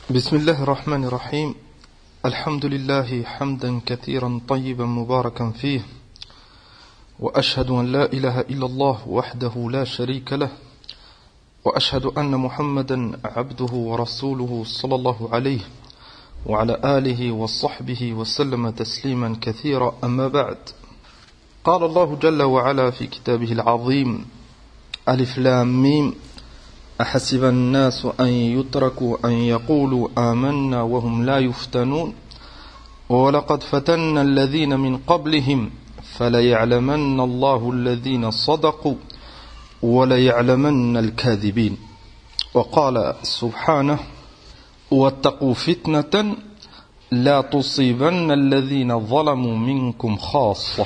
بسم الله الرحمن الرحيم الحمد لله حمدا كثيرا طيبا مباركا فيه وأشهد أن لا إله إلا الله وحده لا شريك له وأشهد أن محمدا عبده ورسوله صلى الله عليه وعلى آله وصحبه وسلم تسليما كثيرا أما بعد قال الله جل وعلا في كتابه العظيم ألف لام ميم أحسب الناس أن يتركوا أن يقولوا آمنا وهم لا يفتنون ولقد فتنا الذين من قبلهم فليعلمن الله الذين صدقوا وليعلمن الكاذبين وقال سبحانه واتقوا فتنة لا تصيبن الذين ظلموا منكم خاصة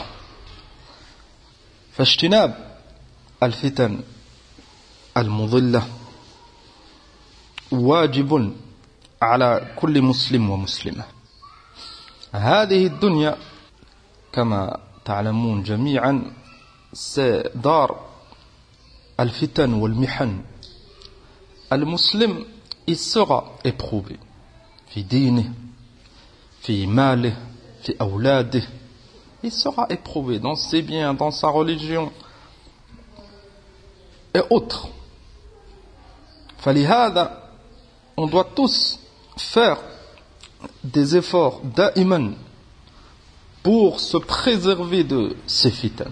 فاجتناب الفتن المضلة واجب على كل مسلم ومسلمة. هذه الدنيا كما تعلمون جميعا دار الفتن والمحن. المسلم il sera éprouvé في دينه في ماله في أولاده, il sera éprouvé dans ses biens, dans sa religion et autres. فلهذا on doit tous faire des efforts da'iman pour se préserver de ces fitans.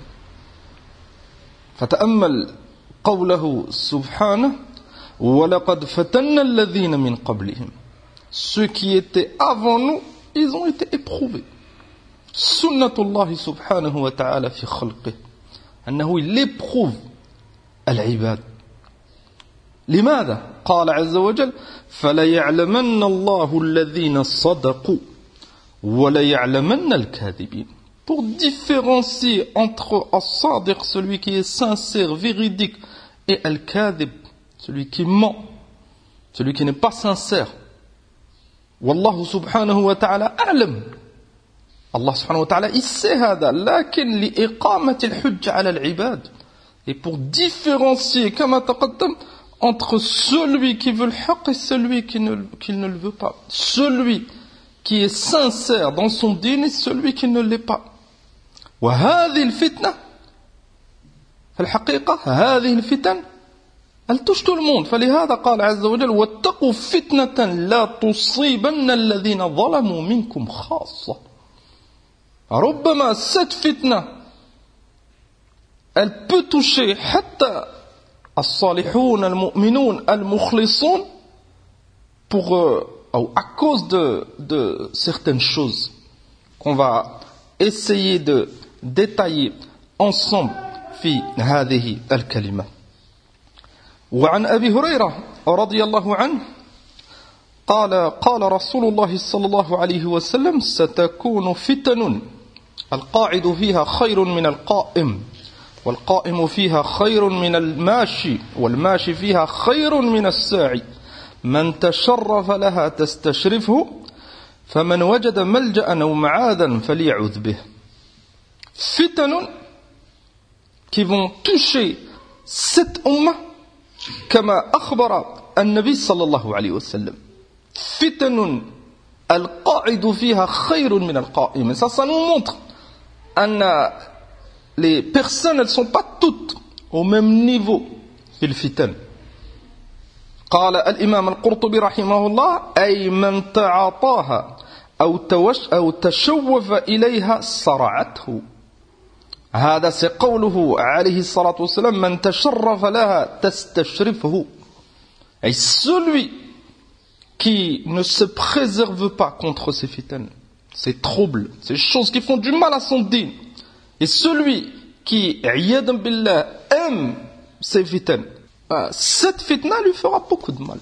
فتأمل قوله سبحانه وَلَقَدْ فَتَنَّا الَّذِينَ مِنْ قَبْلِهِمْ. Ceux qui étaient avant nous, ils ont été éprouvés. سُنَّةُ اللَّهِ سُبْحَانَهُ وَتَعَالَى فِي خَلْقِهِ أنه il éprouve العباد. لماذا؟ قال عز وجل فَلَيَعْلَمَنَّ اللَّهُ الَّذِينَ صَدَقُوا وَلَيَعْلَمَنَّ الْكَاذِبِينَ. Pour différencier entre as-sadiq, celui qui est sincère, véridique, et al-kadhib, celui qui ment, celui qui n'est pas sincère. Wallahu subhanahu wa ta'ala a'lam. Allah subhanahu wa ta'ala il sait هذا, لكن لإقامة الحجة على العباد. Et pour différencier, كما تقدم, entre celui qui veut le haqq et celui qui ne le veut pas. Celui qui est sincère dans son dîn et celui qui ne l'est pas. وهذه الفتنة في الحقيقة هذه الفتن elle touche tout le monde. فلهذا قال عز وجل واتقوا فتنة لا تصيبن الذين ظلموا منكم خاصة. ربما cette fitna elle peut toucher حتى الصالحون المؤمنون المخلصون pour ou à cause de certaines choses qu'on va essayer de détailler ensemble في هذه الكلمة. وعن أبي هريرة رضي الله عنه قال رسول الله صلى الله عليه وسلم ستكون فتن القاعد فيها خير من القائم والقائم فيها خير من الماشي والماشي فيها خير من الساعي من تشرف لها تستشرفه فمن وجد ملجأ أو معاذا فليعوذ به. فتن qui vont toucher cette ummah كما أخبر النبي صلى الله عليه وسلم. فتن القاعد فيها خير من القائم. Ça nous montre أن les personnes elles sont pas toutes au même niveau في الفتن. قال الإمام القرطبي رحمه الله أي من تعاطاها أو تشوف إليها صرعته. هذا سيقوله عليه الصلاة والسلام من تشرف لها تستشرفه. Et celui qui ne se préserve pas contre ces fitans, ces troubles, ces choses qui font du mal à son din, et celui qui, iyadan billah, aime ces fitans, cette fitna lui fera beaucoup de mal.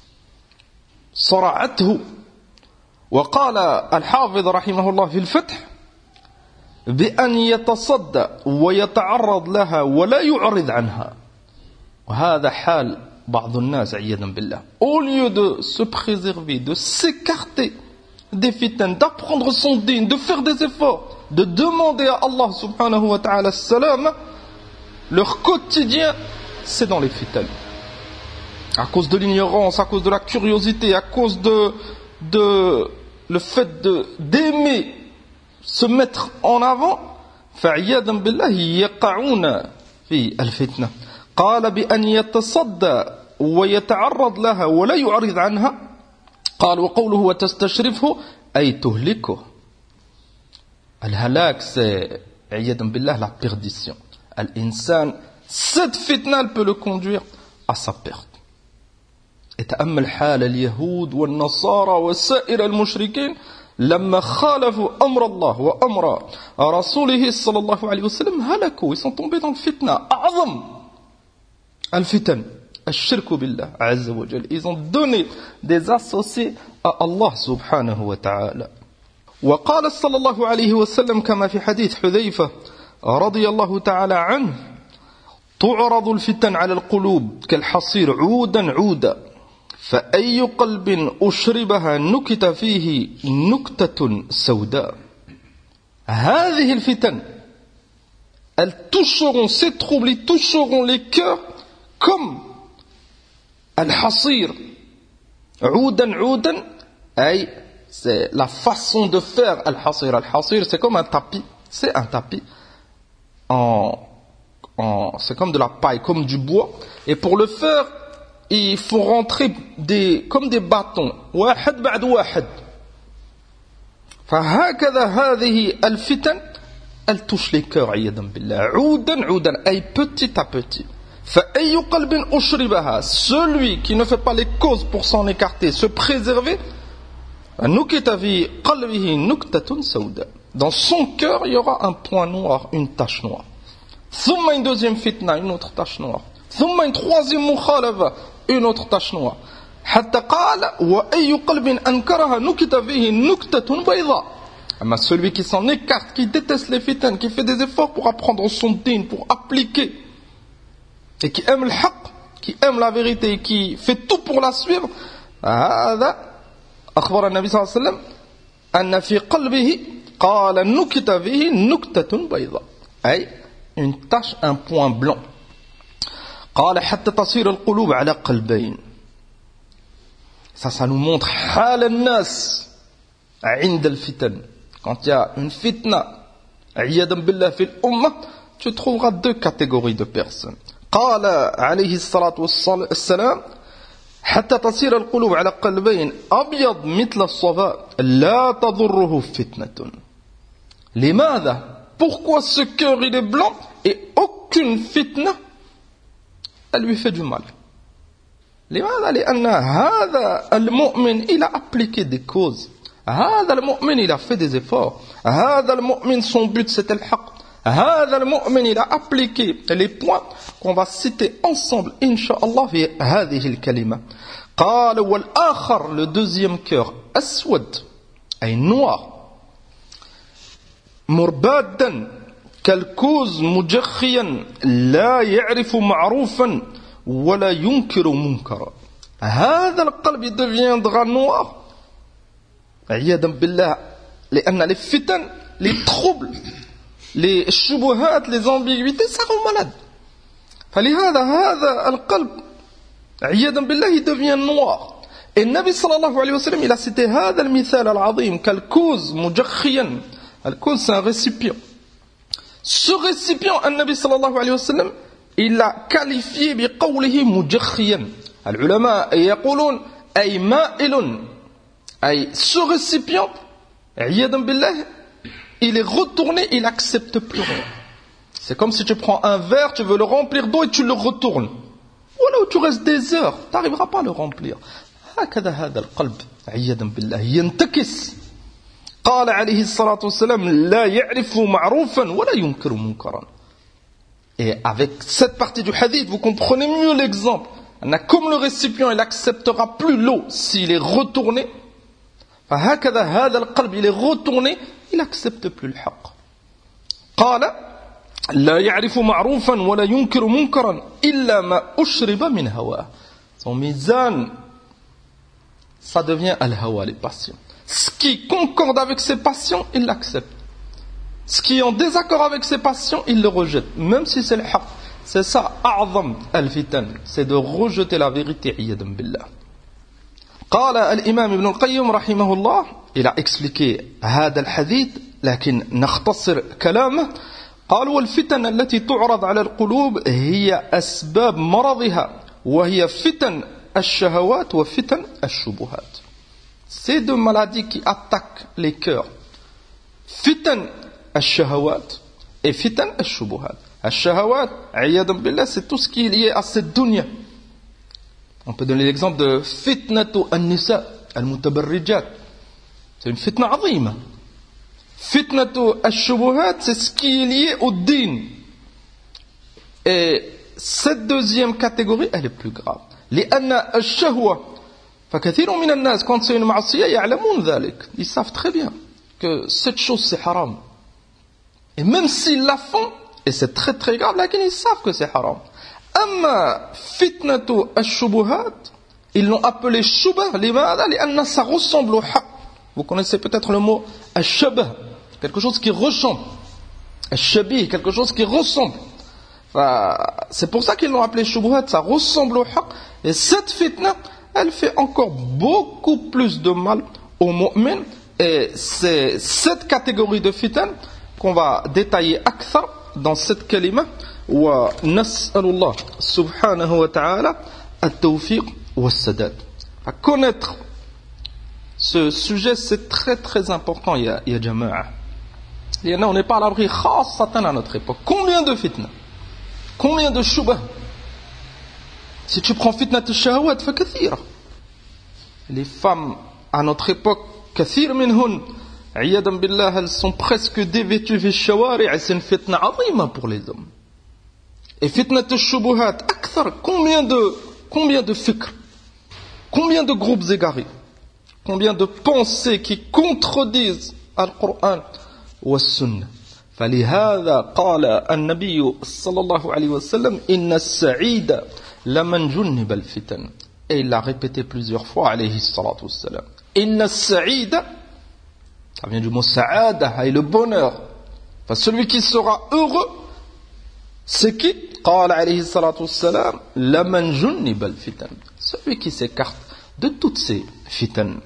صرعته. وقال الحافظ رحمه الله في الفتح بأن يتصدى ويتعرض لها ولا يعرض عنها. وهذا حال بعض الناس عياذا بالله. Au lieu de se préserver, de s'écarter des fitans, d'apprendre son din, de faire des efforts, de demander à Allah subhanahu wa ta'ala salam, leur quotidien c'est dans les fitans. à cause de l'ignorance, à cause de la curiosité, à cause de le fait d'aimer se mettre en avant, فعياذا بالله يقعون في الفتنة. قال بأن يتصدى ويتعرض لها ولا يعرض عنها. قال وقوله وتستشرفه أي تهلكه. الهلاك c'est عياذا بالله la perdition. الإنسان cette fitna peut le conduire à sa perte. تأمل حال اليهود والنصارى وسائر المشركين لما خالفوا أمر الله وأمر رسوله صلى الله عليه وسلم هلكوا, ils sont tombés dans le fitna. أعظم الفتن الشرك بالله عز وجل. Ils ont donné des associés à Allah subhanahu wa ta'ala. وقال صلى الله عليه وسلم كما في حديث حذيفة رضي الله تعالى عنه تعرض الفتن على القلوب كالحصير عودا عودا فأي قلب أشربها نكت فيه نكتة سوداء. هذه الفتن elles toucheront, ces troubles, ils toucheront les cœurs comme al-hasir. عودا عودا أي c'est la façon de faire al-hasir. Al-hasir c'est comme un tapis, c'est un tapis c'est comme de la paille, comme du bois, et pour le faire il faut rentrer comme des bâtons واحد بعد واحد. فهكذا هذه الفتن elle touche les cœurs عياذا بالله عودا عودا أي petit à petit. فأي قلب أشربها, celui qui ne fait pas les causes pour s'en écarter, se préserver, نكت في قلبه نكتة سوداء, dans son cœur il y aura un point noir, une tache noire. ثم une deuxième fitna, une autre tache noire. ثم une troisième مخالفة, une autre tache noire. حتى قال وأي قلب أنكرها نكت فيه نكتة بيضاء. Mais celui qui s'en écarte, qui déteste les fitnes, qui fait des efforts pour apprendre son din, pour appliquer, et qui aime le haqq, qui aime la vérité, qui fait tout pour la suivre, هذا أخبر النبي صلى الله عليه وسلم أن في قلبه قال نكت فيه نكتة بيضاء, أي une tache, un point blanc. قال حتى تصير القلوب على قلبين. Ça nous montre حال الناس عند الفتن. Quand il y a une fitna, عياذا بالله في الأمة, tu trouveras deux catégories de personnes. قال عليه الصلاة والسلام حتى تصير القلوب على قلبين أبيض مثل الصفاء لا تضره فتنة. لماذا? Pourquoi ce cœur il est blanc et aucune fitna elle lui fait du mal? لماذا؟ لأن هذا المؤمن il a appliqué des causes. هذا المؤمن il a fait des efforts. هذا المؤمن son but c'était le haqq. هذا المؤمن il a appliqué les points qu'on va citer ensemble Inch'Allah في هذه الكلمة. قال والآخر, le deuxième cœur أسود أي noir مربادا كالكوز مجخيا لا يعرف معروفا ولا ينكر منكرا. هذا القلب deviendra noir عياذا بالله لأن les fitan, les troubles, les shubuhat, les ambiguïtés ça rend malade. فلهذا هذا القلب عياذا بالله il devient noir. Et le Nabi sallallahu alayhi wa sallam il a cité هذا المثال العظيم كالكوز مجخيا. الكوز c'est un récipient. Ce récipient, le Nabi sallallahu alayhi wa sallam, il l'a qualifié بقوله مجخيا. العلماء يقولون أي مائل, أي ce récipient, عياذا بالله, il est retourné, il n'accepte plus rien. C'est comme si tu prends un verre, tu veux le remplir d'eau et tu le retournes. Voilà où tu restes des heures, tu n'arriveras pas à le remplir. هكذا هذا القلب عياذا بالله ينتكس. قال عليه الصلاة والسلام لا يعرف معروفا ولا ينكر منكرا. Et avec cette partie du hadith, vous comprenez mieux l'exemple. Comme le récipient, il n'acceptera plus l'eau s'il est retourné. فهكذا هذا القلب il est retourné, il n'accepte plus le haqq. قال لا يعرف معروفا ولا ينكر منكرا إلا ما أشرب من هواه. Son mizan, ça devient al-hawa, les passions. Ce qui concorde avec ses passions, il l'accepte. Ce qui est en désaccord avec ses passions, il le rejette. Même si c'est le haqq. C'est ça, أعظم الفتن, c'est de rejeter la vérité, عياذا بالله. قال الإمام ابن القيم رحمه الله, il a expliqué هذا الحديث, لكن نختصر كلامه. قال والفتن التي تعرض على القلوب هي أسباب مرضها وهي فتن الشهوات وفتن الشبهات. Ces deux maladies qui attaquent les cœurs, fitan al-shahawat et fitan al-shubuhat. Al-shahawat, عياذا بالله, c'est tout ce qui est lié à cette dunya. On peut donner l'exemple de fitnatu an-nisa al-mutabarrijat. C'est une fitna azima. Fitnatu al-shubuhat, c'est ce qui est lié au din. Et cette deuxième catégorie, elle est plus grave. لأن الشهوة فكثير من الناس quand c'est une معصية يعلمون ذلك. Ils savent très bien que cette chose c'est haram. Et même s'ils la font, et c'est très très grave, là ils savent que c'est haram. أما فتنة الشبهات, ils l'ont appelé shubha, لماذا؟ لأن ça ressemble au haq. Vous connaissez peut-être le mot al-shabah, quelque chose qui ressemble. Al-shabih, quelque chose qui ressemble. C'est pour ça qu'ils l'ont appelé shubhat, ça ressemble au haq. Et cette fitna, elle fait encore beaucoup plus de mal aux mu'min. Et c'est cette catégorie de fitna qu'on va détailler akthar dans cette kalima. Wa nas'alullah subhanahu wa ta'ala at-tawfiq wa as-sadad. À connaître ce sujet, c'est très très important, ya jama'a. Et là, on n'est pas à l'abri khassatan à notre époque. Combien de fitna? Combien de shubha? Si tu prends fitnat al-shahawat, fa kathira. Les femmes à notre époque, kathir minhun, عياذا بالله, elles sont presque dévêtues في الشوارع. C'est une fitna azima pour les hommes. Et fitnat al-shubuhat, akthar, combien de fikr, combien de groupes égarés, combien de pensées qui contredisent Al-Qur'an wa Sunnah. فلهذا قال النبي صلى الله عليه وسلم إن السعيد لمن جنب الفتن. Et il l'a répété plusieurs fois عليه الصلاة والسلام. إن السعيد, ça vient du mot sa'ada, et le bonheur. Enfin, celui qui sera heureux, c'est qui? قال عليه الصلاة والسلام لمن جنب الفتن. Celui qui s'écarte de toutes ces fitan.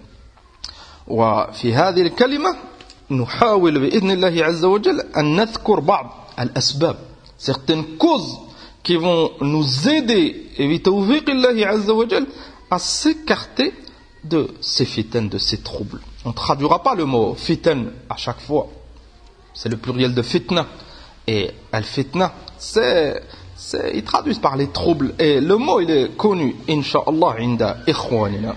وفي هذه الكلمة نحاول بإذن الله عز وجل أن نذكر بعض الأسباب, certaines causes qui vont nous aider بتوفيق الله عز وجل à s'écarter de ces fitan, de ces troubles. On ne traduira pas le mot fitan à chaque fois, c'est le pluriel de fitna, et al-fitna ils traduisent par les troubles, et le mot il est connu incha'Allah عند إخواننا.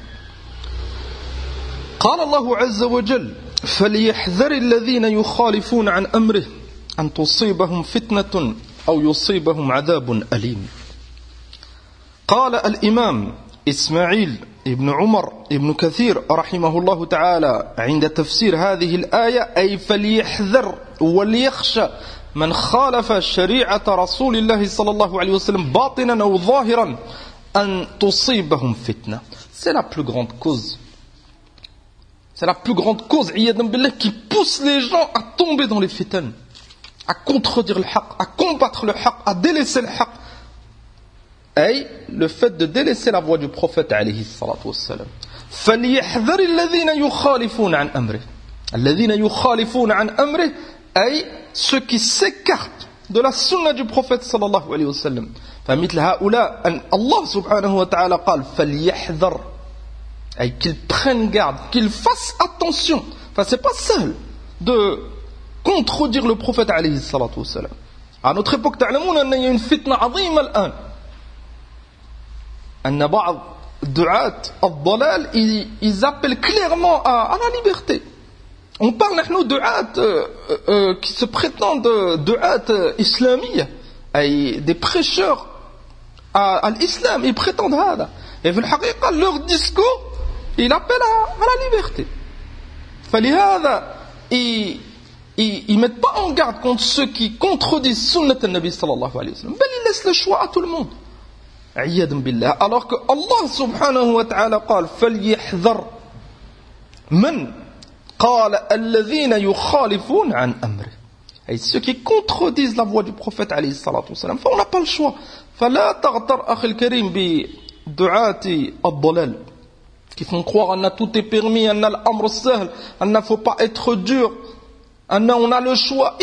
قال الله عز وجل فليحذر الذين يخالفون عن أمره أن تصيبهم فتنة أو يصيبهم عذاب أليم. قال الإمام إسماعيل ابن عمر ابن كثير رحمه الله تعالى عند تفسير هذه الآية أي فليحذر وليخشى من خالف شريعة رسول الله صلى الله عليه وسلم باطنا أو ظاهرا أن تصيبهم فتنة. C'est la plus grande cause. C'est la plus grande cause, iyadam billah, qui pousse les gens à tomber dans les fitan, à contredire le haqq, à combattre le haqq, à délaisser le haqq. Et le fait de délaisser la voie du prophète alayhi salatu wassalam. فَلْيَحْذَرِ الَّذِينَ يُخَالِفُونَ عَنْ أَمْرِهِ. الَّذِينَ يُخَالِفُونَ عَنْ أَمْرِهِ, et ceux qui s'écartent de la sunna du prophète sallallahu alayhi wa sallam. فَمِثْلَ هؤلاء أن الله سبحانه وتعالى قال فَلْيَحْذَرْ, et qu'ils prennent garde, qu'ils fassent attention. Enfin, c'est pas seul de contredire le prophète alayhi salatu wassalam. À notre époque, تعلمون أن y a une fitna عظيمة الآن. أن بعض دعاة الضلال ils appellent clairement à la liberté. On parle نحن دعاة qui se prétendent دعاة إسلامية, et des prêcheurs à l'islam, ils prétendent هذا. Et في الحقيقة leur discours il appelle à la liberté. فلهذا ils mettent pas en garde contre ceux qui contredisent sunnat al-Nabi sallallahu alayhi wa sallam. Mais ils laissent le choix à tout le monde. عياذا بالله. Alors que Allah subhanahu wa ta'ala قال فليحذر من قال الذين يخالفون عن أمره. Et ceux qui contredisent la voix du prophète alayhi salatu wassalam. On n'a pas le choix. فلا تغتر أخي الكريم بدعاة الضلال qui font croire أن tout est permis, أن الأمر سهل, أن ne faut pas être dur, أن on a le choix.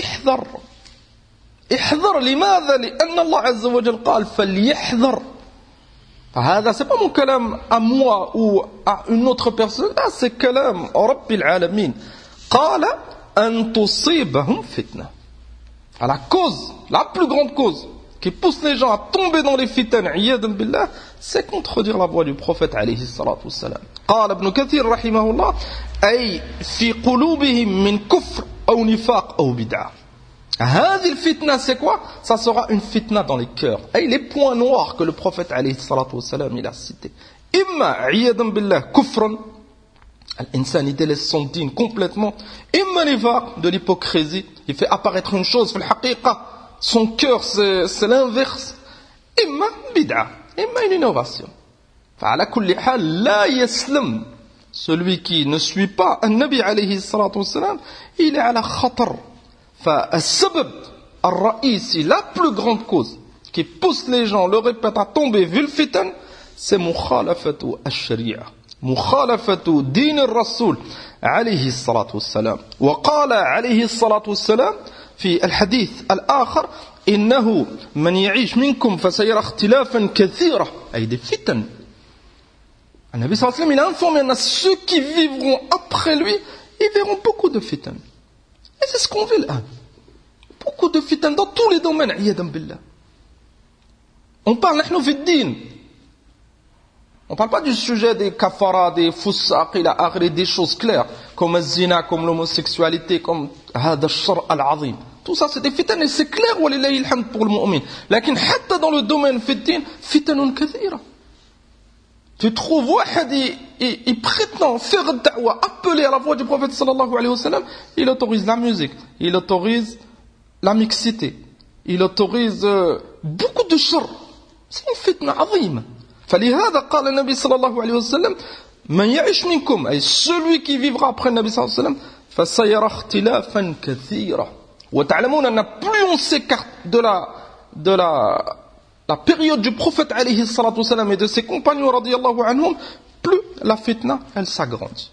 احذر لماذا؟ لأن الله عز وجل قال فليحذر. هذا c'est pas mon كلام à moi ou à une autre personne, là c'est كلام رب العالمين. قال أن تصيبهم فتنة. La cause, la plus grande cause qui pousse les gens à tomber dans les fitan, iyadan billah, c'est contredire la voix du prophète alayhi salatu wassalam. قال ابن كثير رحمه الله أي في قلوبهم من كفر أو نفاق أو بدعة. هذه الفتنة c'est quoi? Ça sera une fitna dans les cœurs. Et les points noirs que le prophète alayhi salatu wassalam il a cités. إما iyadan billah kufrun, l'insan il délaisse son dîn complètement. إما نفاق, de l'hypocrisie, il fait apparaître une chose في الحقيقة, son cœur c'est l'inverse. إما bid'a, إما une innovation. فعلى كل حال لا يسلم celui qui ne suit pas النبي عليه الصلاة والسلام, il est على خطر. فالسبب الرئيسي, la plus grande cause qui pousse les gens, le répète, à tomber vu le fitan, c'est مخالفة الشريعة, مخالفة دين الرسول عليه الصلاة والسلام. وقال عليه الصلاة والسلام في الحديث الآخر إنه من يعيش منكم فسيرى اختلافا كثيرا, أي des fitan. Le Nabi sallallahu alayhi wa sallam, il a informé à ceux qui vivront après lui, ils verront beaucoup de fitan. Et c'est ce qu'on vit là. Beaucoup de fitan dans tous les domaines, iyadan billah. On parle, nahnu fi din. On parle pas du sujet des kafara, des foussaq, des choses claires, comme le zina, comme l'homosexualité, comme hada shar al-azim. Tout ça c'est des fitan et c'est clair, walillahi alhamd pour le mu'min. Lakin, hatta dans le domaine fitin, fitanun kathira. Tu trouves wahad, il prétend faire da'wa, appeler à la voix du prophète sallallahu alayhi wa sallam, il autorise la musique, il autorise la mixité, il autorise beaucoup de shar. C'est une fitna azim. فلهذا قال النبي صلى الله عليه وسلم من يعيش منكم, أي celui qui vivra après le Nabi صلى الله عليه وسلم, فسيرى اختلافا كثيرا. وتعلمون أن plus on s'écarte de la période du prophète alayhi salatu wasalam et de ses compagnons radiyallahu anhum, plus la fitna elle s'agrandit.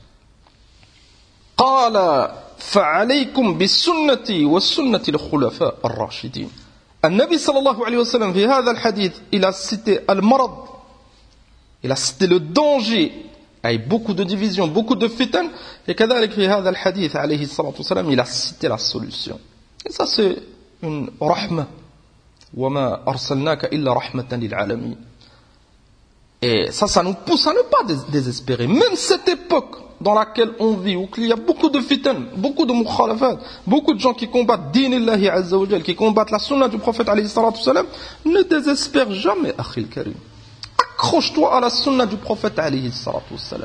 قال فعليكم بالسنة والسنة الخلفاء الراشدين. النبي صلى الله عليه وسلم في هذا الحديث il a cité المرض, il a cité le danger, avec beaucoup de divisions, beaucoup de fitan, et كذلك في هذا الحديث عليه الصلاة والسلام il a cité la solution. Et ça c'est une rahma. وَمَا أَرْسَلْنَاكَ إِلَّا رَحْمَةً لِلْعَالَمِينَ. Et ça nous pousse à ne pas désespérer. Même cette époque dans laquelle on vit, où il y a beaucoup de fitan, beaucoup de mukhalafat, beaucoup de gens qui combattent din Allahi Azza wa Jal, qui combattent la sunna du prophète alayhi salatu wassalam, ne désespère jamais, akhil karim. Accroche-toi à la sunna du prophète alayhi salatu wassalam.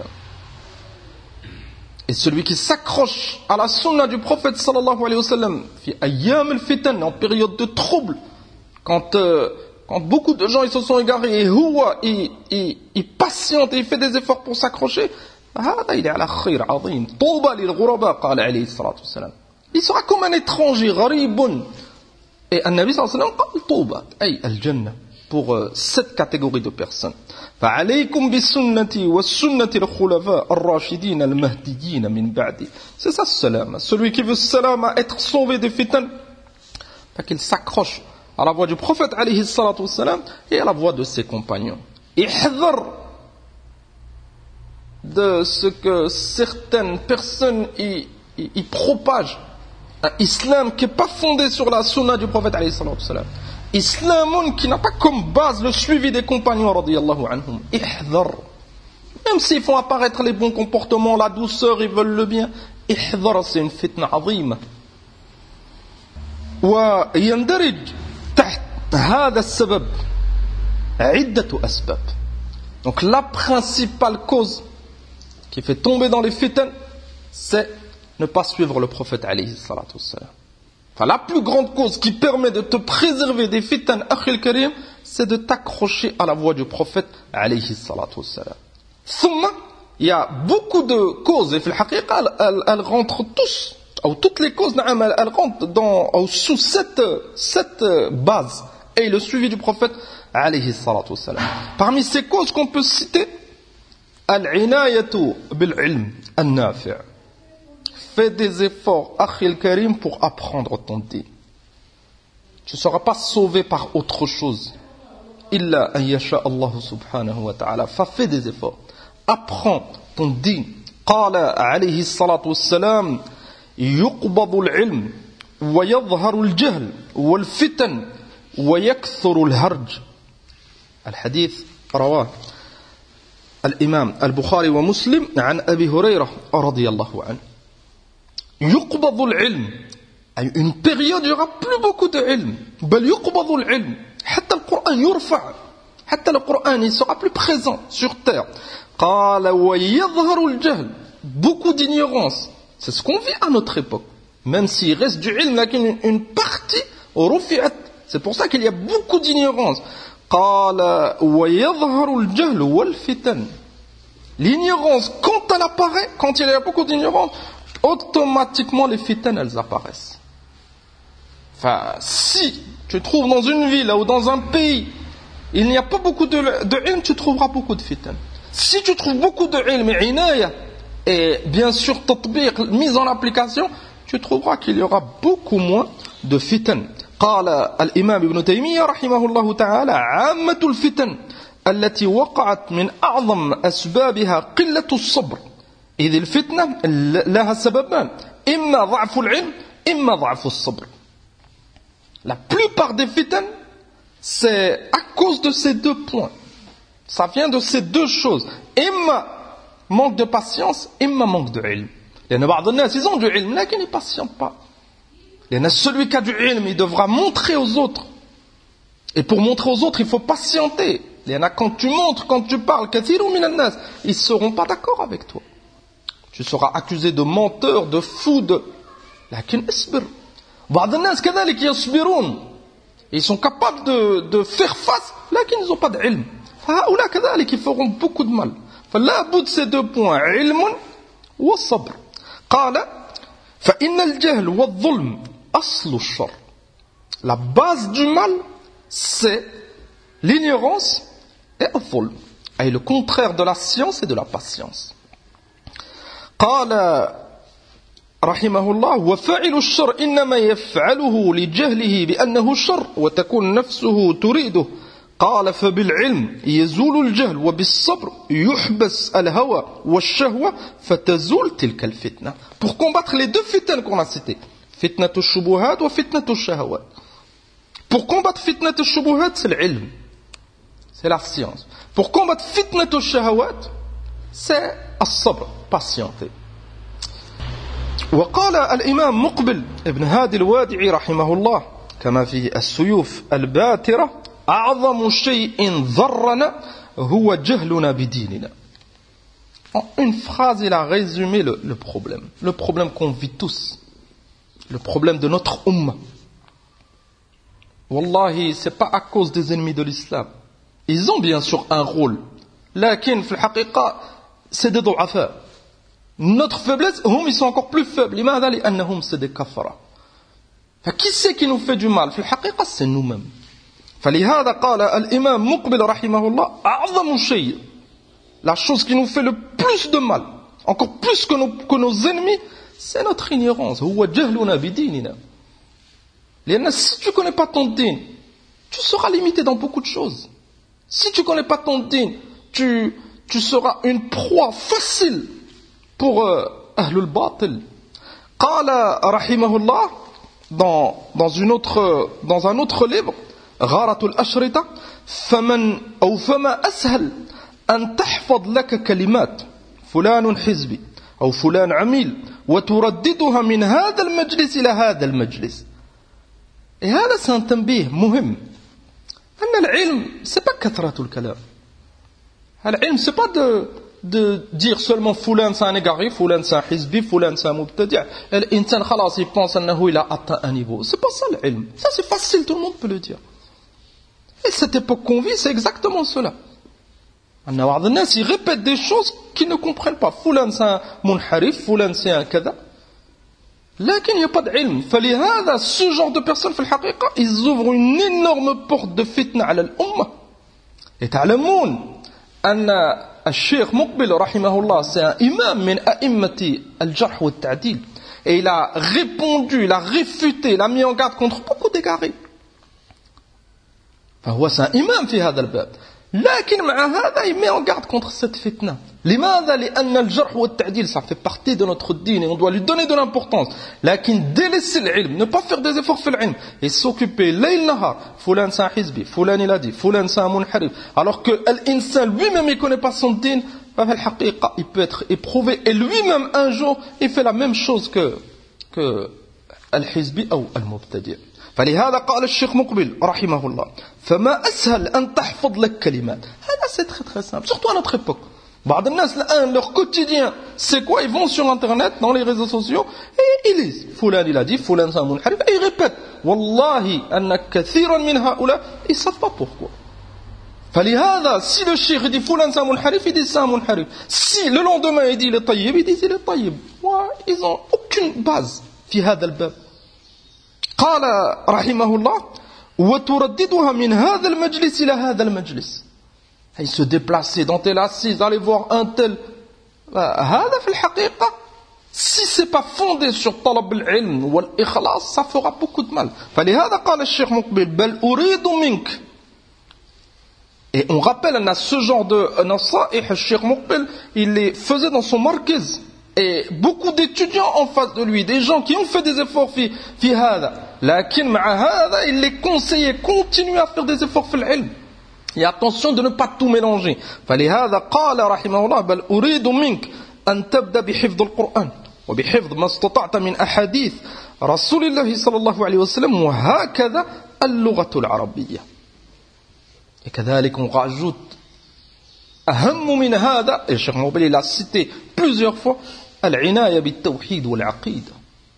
Et celui qui s'accroche à la sunna du prophète sallallahu alayhi wa sallam, fi ayyam al-fitan, en période de trouble, quand beaucoup de gens ils se sont égarés et Huwa il patiente et il fait des efforts pour s'accrocher, il est à la khayr azim. Touba lil ghuraba, qala alayhi salatu wassalam. Il sera comme un étranger, gharibun. Et un Nabi sallallahu alayhi wa sallam, touba, ay al-jannah, pour cette catégorie de personnes. فعليكم بسنتي والسنة الخلفاء الراشدين المهديين من بعدي. C'est ça le salam. Celui qui veut salam à être sauvé des fitan, qu'il s'accroche à la voix du prophète alayhi salatu wassalam et à la voix de ses compagnons. Ihdhar de ce que certaines personnes y propagent un islam qui n'est pas fondé sur la sunna du prophète alayhi salatu wassalam. Islam qui n'a pas comme base le suivi des compagnons radiyallahu anhum. Ihdhar. Même s'ils font apparaître les bons comportements, la douceur, ils veulent le bien. Ihdhar, c'est une fitna azima. ويندرج تحت هذا السبب عدة أسباب. Donc la principale cause qui fait tomber dans les fitan, c'est ne pas suivre le prophète alayhi salatu wassalam. Enfin, la plus grande cause qui permet de te préserver des fitan, akhil karim, c'est de t'accrocher à la voix du prophète alayhi salatu wassalam. Thumma, il y a beaucoup de causes, et fil haqiqa, elles rentrent tous ou toutes les causes, elles rentrent sous cette base. Et le suivi du prophète, alayhi salatu wassalam. Parmi ces causes qu'on peut citer, al-inayatu bil-ilm an-nafi'. Fais des efforts, akhil karim, pour apprendre ton din. Tu ne seras pas sauvé par autre chose. Illa an yasha Allah subhanahu wa ta'ala. Fais des efforts. Apprends ton din. Qala alayhi salatu wassalam, yuqbadu al-ilm, wa yadhharu al-jahl, wal-fitan, wa yakthuru al-harj. Al-hadith rawah الإمام البخاري ومسلم عن أبي هريرة رضي الله عنه. يقبض العلم. أي une période il y aura plus beaucoup de ilm. بل يقبض العلم. حتى القرآن يرفع. حتى القرآن il sera plus présent sur terre. قال ويظهر الجهل. Beaucoup d'ignorance. C'est ce qu'on vit à notre époque. Même s'il reste du ilm, mais une partie رفعت. C'est pour ça qu'il y a beaucoup d'ignorance. قال ويظهر الجهل والفتن. L'ignorance, quand elle apparaît, quand il y a beaucoup d'ignorance, automatiquement les fitans elles apparaissent. Enfin, si tu trouves dans une ville ou dans un pays, il n'y a pas beaucoup de ilm, tu trouveras beaucoup de fitans. Si tu trouves beaucoup de ilm et inaya, et bien sûr tatbiq, mise en application, tu trouveras qu'il y aura beaucoup moins de fitans. قال الإمام ابن تيمية رحمه الله تعالى عامة الفتن التي وقعت من أعظم أسبابها قلة الصبر إذ الفتنة لها سببان إما ضعف العلم إما ضعف الصبر. La plupart des fitans c'est à cause de ces deux points. Ça vient de ces deux choses. إما manque de patience إما manque de ilm. لأن بعض الناس ils ont du ilm لكن ils ne patientent pas. Celui qui a du ilm, il devra montrer aux autres. Et pour montrer aux autres, il faut patienter. Quand tu montres, quand tu parles, ils ne seront pas d'accord avec toi. Tu seras accusé de menteur, de fou, ils sont capables de faire face, mais ils n'ont pas d'ilm. Ils feront beaucoup de mal. فلا بد ces deux points, علم والصبر. قال فإن الجهل والظلم أصل الشر. La base du mal, c'est l'ignorance et الظلم. Et le contraire de la science et de la patience. قال رحمه الله وفاعل الشر إنما يفعله لجهله بأنه شر وتكون نفسه تريده. قال فبالعلم يزول الجهل وبالصبر يحبس الهوى والشهوة فتزول تلك الفتنة. Pour combattre les deux fitnes qu'on a citées, فتنة الشبهات وفتنة الشهوات. Pour combattre فتنة الشبهات, c'est l'ilm, c'est la science. Pour combattre فتنة الشهوات, c'est الصبر, patienter. وقال الإمام مقبل ابن هادي الوادعي رحمه الله كما في السيوف الباترة أعظم شيء ضرنا هو جهلنا بديننا. En une phrase, il a résumé le problème. Le problème qu'on vit tous. Le problème de notre ummah. Wallahi, ce n'est pas à cause des ennemis de l'islam. Ils ont bien sûr un rôle. Lakin, في الحقيقة, c'est des du'afa. Notre faiblesse, ils sont encore plus faibles. لماذا؟ لأنهم c'est des kafara. Qui c'est qui nous fait du mal? في الحقيقة, c'est nous-mêmes. فلهذا قال الإمام مقبل رحمه الله أعظم شيء. La chose qui nous fait le plus de mal, encore plus que nos ennemis, c'est notre ignorance. هو جهلنا بديننا. لأن si tu ne connais pas ton din, tu seras limité dans beaucoup de choses. Si tu ne connais pas ton din, tu seras une proie facile pour Ahlul Batil. قال رحمه الله dans un autre livre, غارة الأشرطة فما أسهل أن تحفظ لك كلمات فلان حزبي أو فلان عميل وترددها من هذا المجلس إلى هذا المجلس. Et هذا c'est un تنبيه مهم. أن العلم c'est pas كثرة الكلام. العلم c'est pas de dire seulement فلان c'est un égaré, فلان c'est un حزبي, فلان c'est un مبتدع. الإنسان خلاص il pense أنه il a atteint un niveau. C'est pas ça العلم. Ça c'est facile, tout le monde peut le dire. Et cette époque qu'on vit, c'est exactement cela. Ils répètent des choses qu'ils ne comprennent pas. Foulan c'est un munharif, Foulan c'est un kada. لكن il n'y a pas d'ilm. فلهذا ce genre de personnes في الحقيقة ils ouvrent une énorme porte de fitna على الأمة. Et تعلمون أن الشيخ مقبل رحمه الله c'est un imam من أئمة الجرح والتعديل. Et il a répondu, il a réfuté, il a mis en garde contre beaucoup d'égarés. فهو c'est un imam في هذا الباب. لكن مع هذا il met en garde contre cette fitna. لماذا؟ لأن الجرح والتعديل ça fait partie de notre dîne et on doit lui donner de l'importance. لكن délaisser العلم, ne pas faire des efforts في العلم et s'occuper ليل نهار فلان c'est un حزبي, فلان il a dit, فلان c'est un منحرف, alors que l'insan lui-même il connaît pas son dîne, ففي الحقيقة il peut être éprouvé et lui-même un jour il fait la même chose que الحزبي أو المبتدع. فلهذا قال الشيخ مقبل رحمه الله فما أسهل أن تحفظ لك كلمات. هذا c'est très très simple, surtout à notre époque. بعض الناس الآن leur quotidien c'est quoi? Ils vont sur internet, dans les réseaux sociaux et ils lisent فلان il a dit, فلان c'est un منحرف et ils répètent. والله أن كثيرا من هؤلاء ils ne savent pas pourquoi. فلهذا si le cheikh dit فلان c'est un منحرف, ils disent c'est un منحرف. Si le lendemain il dit il est طيب, ils disent il est طيب. Ils n'ont aucune base في هذا الباب. قال رحمه الله وترددها من هذا المجلس إلى هذا المجلس. Il se déplacer dans telle assise, aller voir un tel. هذا في الحقيقة si c'est pas fondé sur طلب العلم والإخلاص ça fera beaucoup de mal. فلهذا قال الشيخ مقبل بل أريد منك. Et on rappelle à ce genre de nasaih, le Cheikh Muqbil, il les faisait dans son markaz. Et beaucoup d'étudiants en face de lui, des gens qui ont fait des efforts fi hada. Lakin ma'a hada, il les conseillait, continuez à faire des efforts fi l'ilm. Et attention de ne pas tout mélanger. فلهذا قال رحمه الله بل أريد منك أن تبدأ بحفظ القرآن وبحفظ ما استطعت من أحاديث رسول الله صلى الله عليه وسلم وهكذا اللغة العربية. Et كذلك on rajoute أهم من هذا, et Cheikh Moubil il a cité plusieurs fois العناية بالتوحيد والعقيدة.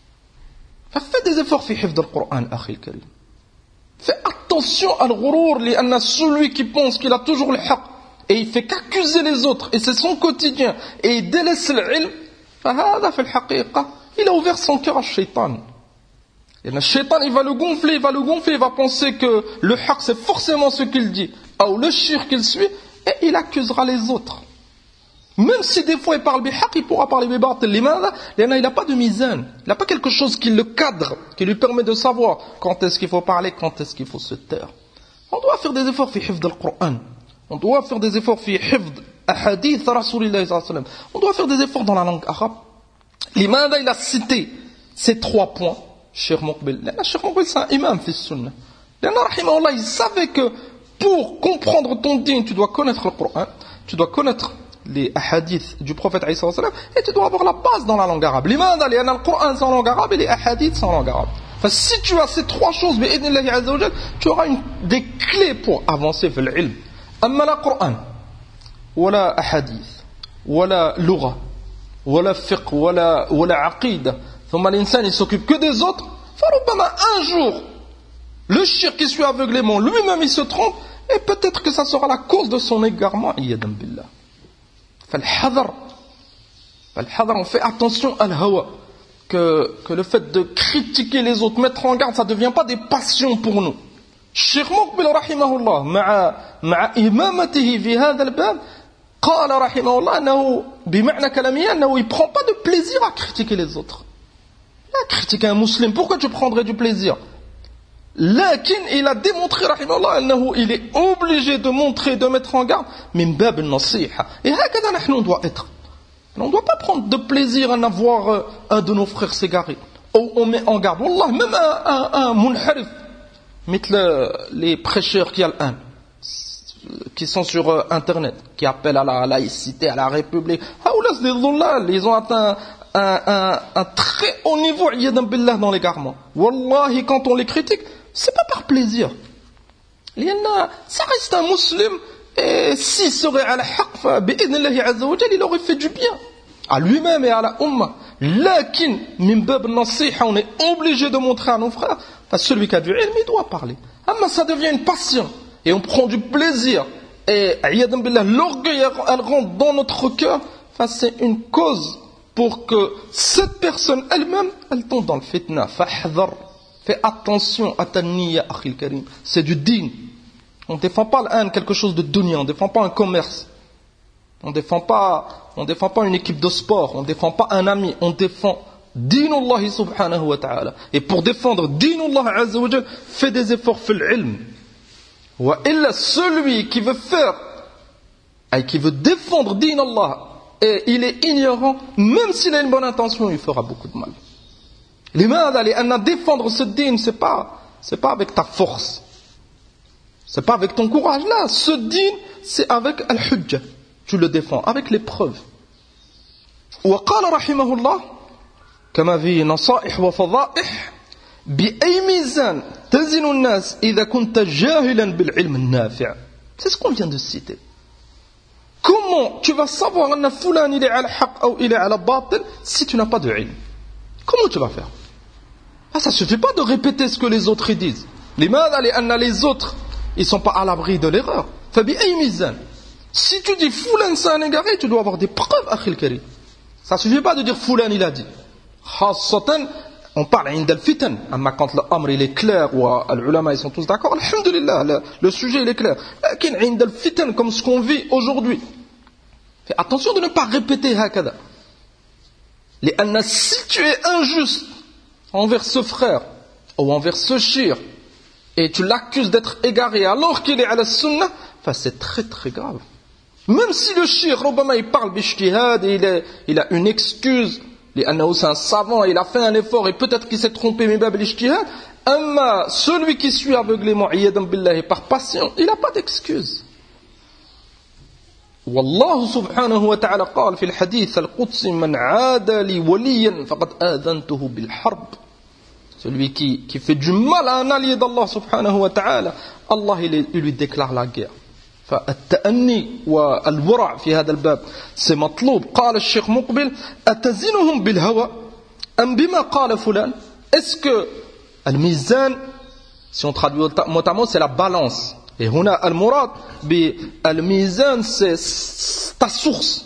ففais des efforts في حفظ القرآن أخي الكريم. Fais attention à l'ghurur, لأن celui qui pense qu'il a toujours le haq et il fait qu'accuser les autres et c'est son quotidien et il délaisse l'ilm, فهذا في الحقيقة il a ouvert son cœur au shaitan. Et le shaitan il va le gonfler, il va penser que le haq c'est forcément ce qu'il dit ou le shirk qu'il suit et il accusera les autres. Même si des fois il parle bihaq, il pourra parler bibatil. Limadha? Il n'a pas de mizan. Il n'a pas quelque chose qui le cadre, qui lui permet de savoir quand est-ce qu'il faut parler, quand est-ce qu'il faut se taire. On doit faire des efforts fi hifd al-Qur'an. On doit faire des efforts fi hifd ahadith Rasulillah sallallahu alayhi wa sallam. On doit faire des efforts dans la langue arabe. Limadha? Il a cité ces 3 points. Cheikh Muqbil. Cheikh Muqbil c'est un imam fi sunnah. Rahimahullah, il savait que pour comprendre ton dîn, tu dois connaître le Qur'an, tu dois connaître les hadiths du prophète et tu dois avoir la base dans la langue arabe. Limadha? Lianna le Qur'an c'est en langue arabe et les hadiths c'est en langue arabe. Enfin, si tu as ces 3 choses, bi'idnillahi azza wa jal, tu auras des clés pour avancer في العلم. أما لا قرآن ولا أحاديث ولا لغة ولا فقه ولا عقيدة ثم الإنسان il s'occupe que des autres, فربما un jour le shirk qui suit aveuglément lui-même il se trompe et peut-être que ça sera la cause de son égarement. Iyadan billah. فالحذر, on fait attention à l'hawa, que le fait de critiquer les autres, mettre en garde, ça ne devient pas des passions pour nous. Cheikh Muqbil rahimahullah مع إمامته في هذا الباب قال رحمه الله أنه بمعنى كلامه أنه il prend pas de plaisir à critiquer les autres. À critiquer un musulman, pourquoi tu prendrais du plaisir? Lakin il a démontré rahimahullah أنه il est obligé de montrer, de mettre en garde من باب النصيحة. Et هكذا نحن on doit être. On ne doit pas prendre de plaisir à avoir un de nos frères s'égarer. Ou on met en garde. Wallah, même un munharif, مثل les prêcheurs qui sont sur internet, qui appellent à la laïcité, à la république. Ils ont atteint un très haut niveau dans l'égarement. Wallahi, quand on les critique, c'est pas par plaisir. Ça reste un musulman. Et s'il serait à la haqq, bi'idnillahi azza wa jal, il aurait fait du bien à lui-même et à la umma. Lakin, min bab nasiha, on est obligé de montrer à nos frères, celui qui a du ilm, il doit parler. Mais ça devient une passion. Et on prend du plaisir. Et, ayyadam billah, l'orgueil, elle rentre dans notre cœur. C'est une cause pour que cette personne elle-même, elle tombe dans le fitna. Fahdhar, fais attention à ta niya, akhil karim. C'est du din. On ne défend pas l'âne, quelque chose de dunya, on ne défend pas un commerce. On ne défend pas une équipe de sport, on ne défend pas un ami, on défend dinullah subhanahu wa ta'ala. Et pour défendre dinullah azza wa jal, fais des efforts fil ilm. Wa illa, celui qui veut faire, et qui veut défendre dinullah, et il est ignorant, même s'il a une bonne intention, il fera beaucoup de mal. Limada, li'anna défendre ce din, c'est pas avec ta force. C'est pas avec ton courage là. Ce din, c'est avec al-hujja. Tu le défends avec les preuves. وقال رحمه الله كما في نصائح وفضائح بأي ميزان تزن الناس إذا كنت جاهلا بالعلم النافع. C'est ce qu'on vient de citer. Comment tu vas savoir أن فلان il est على حق أو il est على باطل si tu n'as pas de ilm? Comment tu vas faire? Ça suffit pas de répéter ce que les autres disent. لماذا؟ لأن les autres ils sont pas à l'abri de l'erreur. فبأي ميزان? Si tu dis Foulan c'est un égaré, tu dois avoir des preuves, akhil karim. Ça ne suffit pas de dire Foulan il a dit. Khassatan, on parle عند الفتن. Amma quand l'amr il est clair ou les ulama ils sont tous d'accord, alhamdulillah, le sujet il est clair. Lakin عند الفتن comme ce qu'on vit aujourd'hui. Fais attention de ne pas répéter hakada. لأن si tu es injuste envers ce frère ou envers ce shir et tu l'accuses d'être égaré alors qu'il est à la sunnah, c'est très très grave. Même si le shir, Obama, il parle b'ijtihad et il a une excuse, c'est un savant, il a fait un effort et peut-être qu'il s'est trompé, mais bab l'ijtihad, amma celui qui suit aveuglément, iyadam billahi, par passion, il n'a pas d'excuse. Wallahu subhanahu wa ta'ala قال في الحديث القدسي من عاد لي وليا فقد آذنته بالحرب. Celui qui fait du mal à un allié d'Allah subhanahu wa ta'ala, Allah il lui déclare la guerre. فالتأني والورع في هذا الباب c'est مطلوب. قال الشيخ مقبل أتزنهم بالهوى أم بما قال فلان. Est-ce que الميزان, si on traduit mot à mot, c'est la balance. Et هنا المراد بالميزان c'est ta source.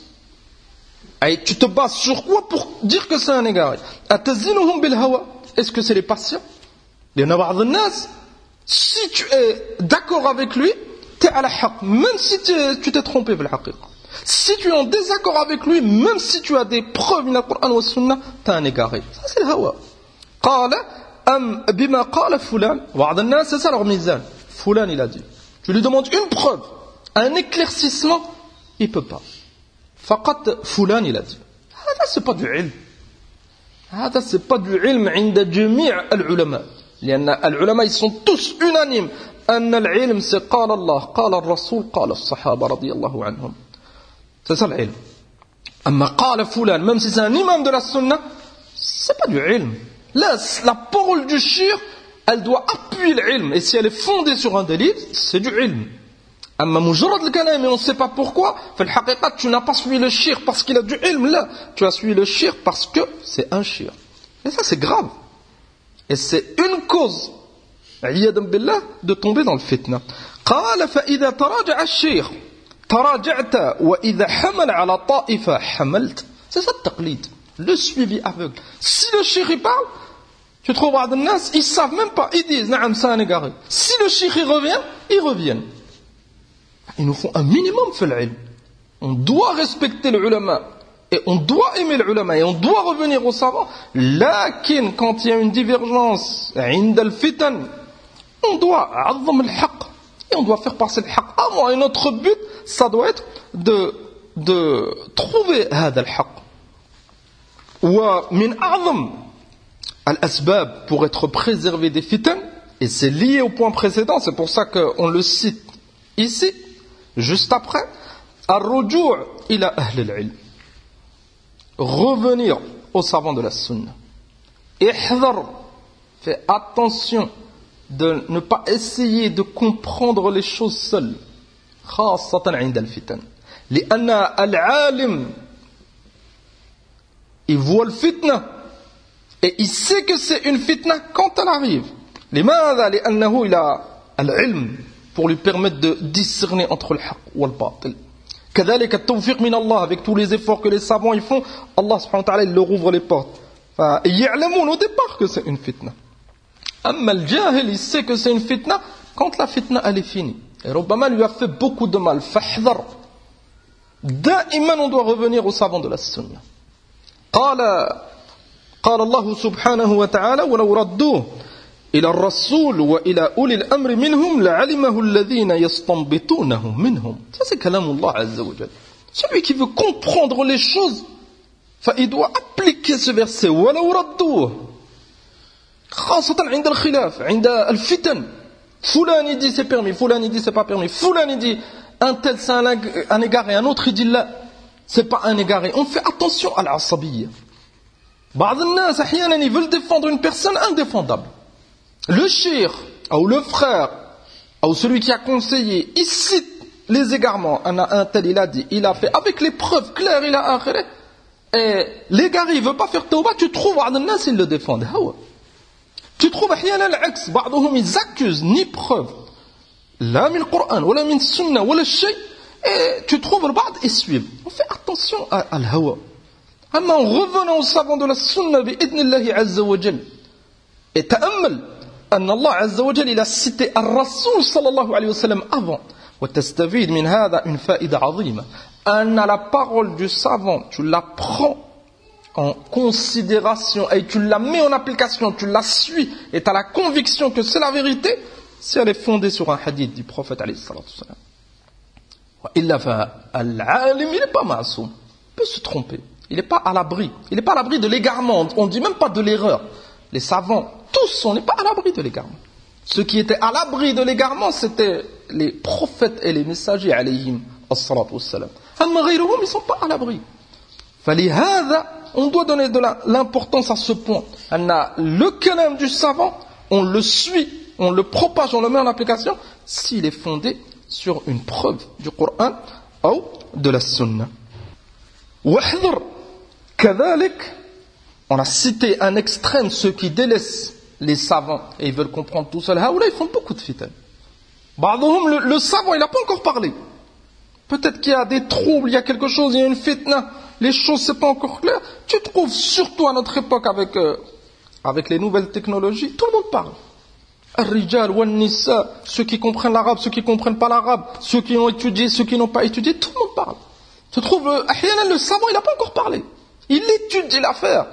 Et tu te bases sur quoi pour dire que c'est un égaré? أتزنهم بالهوى. Est-ce que c'est les patients? لأن بعض الناس, si tu es d'accord avec lui, tu es à la haqq, même si tu t'es trompé bil haqiqa. Si tu es en désaccord avec lui, même si tu as des preuves dans le Coran ou la Sunna, tu es un égaré. Ça c'est le hawa. قال أم بما قال فلان. بعض الناس, c'est ça leur mizan. Fulan il a dit. Tu lui demandes une preuve, un éclaircissement, il peut pas. فقط فلان il a dit. هذا c'est pas du ilm. هذا c'est pas du ilm عند جميع العلماء. لأن العلماء ils sont tous unanimes أن العلم c'est قال الله قال الرسول قال الصحابة رضي الله عنهم. C'est ça l'ilm. أما قال فلان, même si c'est un imam de la sunna, c'est pas du ilm. Là, la parole du shir, elle doit appuyer l'ilm. Et si elle est fondée sur un délit, c'est du ilm. أما مجرد الكلام et on ne sait pas pourquoi, في الحقيقة tu n'as pas suivi le shir parce qu'il a du ilm. Là, tu as suivi le shir parce que c'est un shir. Et ça c'est grave. Et c'est une cause عياذا بالله de tomber dans le fitna. قال فإذا تراجع الشيخ تراجعت وإذا حمل على طائفة حملت. C'est ça le taqlid, le suivi aveugle. Si le cheikh il parle, tu trouves بعض الناس ils savent même pas, ils disent نعم c'est un égaré. Si le cheikh il revient, ils reviennent. Il nous faut un minimum في العلم. On doit respecter le ulama et on doit aimer le ulama et on doit revenir aux savants. Lakin quand il y a une divergence عند الفتن, on doit عظم الحق et on doit faire passer le haq. Et notre but, ça doit être de trouver هذا الحق. ومن أعظم الأسباب pour être préservé des fitan, et c'est lié au point précédent, c'est pour ça qu'on le cite ici, juste après, الرجوع إلى أهل العلم. Revenir aux savants de la sunna. احذر, fais attention de ne pas essayer de comprendre les choses seules. خاصة عند الفتن. لأن العالم il voit le fitna et il sait que c'est une fitna quand elle arrive. لماذا؟ لأنه il a العلم pour lui permettre de discerner entre le haq ou le batil. كذلك التوفيق من Allah, avec tous les efforts que les savants ils font, Allah subhanahu wa ta'ala il leur ouvre les portes. يعلمون au départ que c'est une fitna. أما الجاهل il sait que c'est une fitna quand la fitna elle est finie. Et ربما lui a fait beaucoup de mal. فاحذر. دائما on doit revenir aux savants de la sunna. قال الله سبحانه وتعالى ولو ردوه إلى الرسول وإلى أولي الأمر منهم لعلمه الذين يستنبطونه منهم. Ça c'est كلام الله عز وجل. Celui qui veut comprendre les choses, il doit appliquer ce verset. ولو ردوه خاصة عند الخلاف عند الفتن. فلان il dit c'est permis, فلان il dit c'est pas permis, فلان il dit un tel c'est un égaré, un autre il dit là c'est pas un égaré. On fait attention à l'asabiyya. بعض الناس أحيانا ils veulent défendre une personne indéfendable. Le cheikh, ou le frère, ou celui qui a conseillé, il cite les égarements. Un tel, il a dit, il a fait, avec les preuves claires, il a akhiré. Et l'égaré, il ne veut pas faire tawbah, tu trouves, ils le défendent. Tu trouves, ils accusent, ni preuve. La min Qur'an, ou la min Sunnah, ou la shay. Et tu trouves le ba'd, ils suivent. On fait attention à l'hawa. En revenant aux savants de la Sunnah, bi'idnillahi azza wa jal. Et ta'ammal. أن الله عز وجل il a cité الرسول صلى الله عليه وسلم avant وتستفيد من هذا une فائدة عظيمة أن la parole du savant tu la prends en considération et tu la mets en application, tu la suis et tu as la conviction que c'est la vérité si elle est fondée sur un hadith du prophète عليه الصلاة والسلام. وإلا فالعالم il n'est pas معصوم, il peut se tromper, il n'est pas à l'abri, il n'est pas à l'abri de l'égarement, on ne dit même pas de l'erreur. Les savants, tous, on n'est pas à l'abri de l'égarement. Ceux qui étaient à l'abri de l'égarement, c'était les prophètes et les messagers, alayhim as-salatu was-salam. Amma ghayruhum, ils ne sont pas à l'abri. فلهذا, on doit donner de l'importance à ce point. Le kalam du savant, on le suit, on le propage, on le met en application, s'il est fondé sur une preuve du Coran ou de la Sunna. واحذر كذلك. On a cité un extrême, ceux qui délaissent les savants et ils veulent comprendre tout seul. Là, ils font beaucoup de fitan. Le savant, il n'a pas encore parlé. Peut-être qu'il y a des troubles, il y a quelque chose, il y a une fitna. Les choses, c'est pas encore clair. Tu trouves, surtout à notre époque, avec les nouvelles technologies, tout le monde parle. Al-Rijal, Wal-Nisa, ceux qui comprennent l'arabe, ceux qui ne comprennent pas l'arabe, ceux qui ont étudié, ceux qui n'ont pas étudié, tout le monde parle. Tu trouves, le savant, il n'a pas encore parlé. Il étudie l'affaire.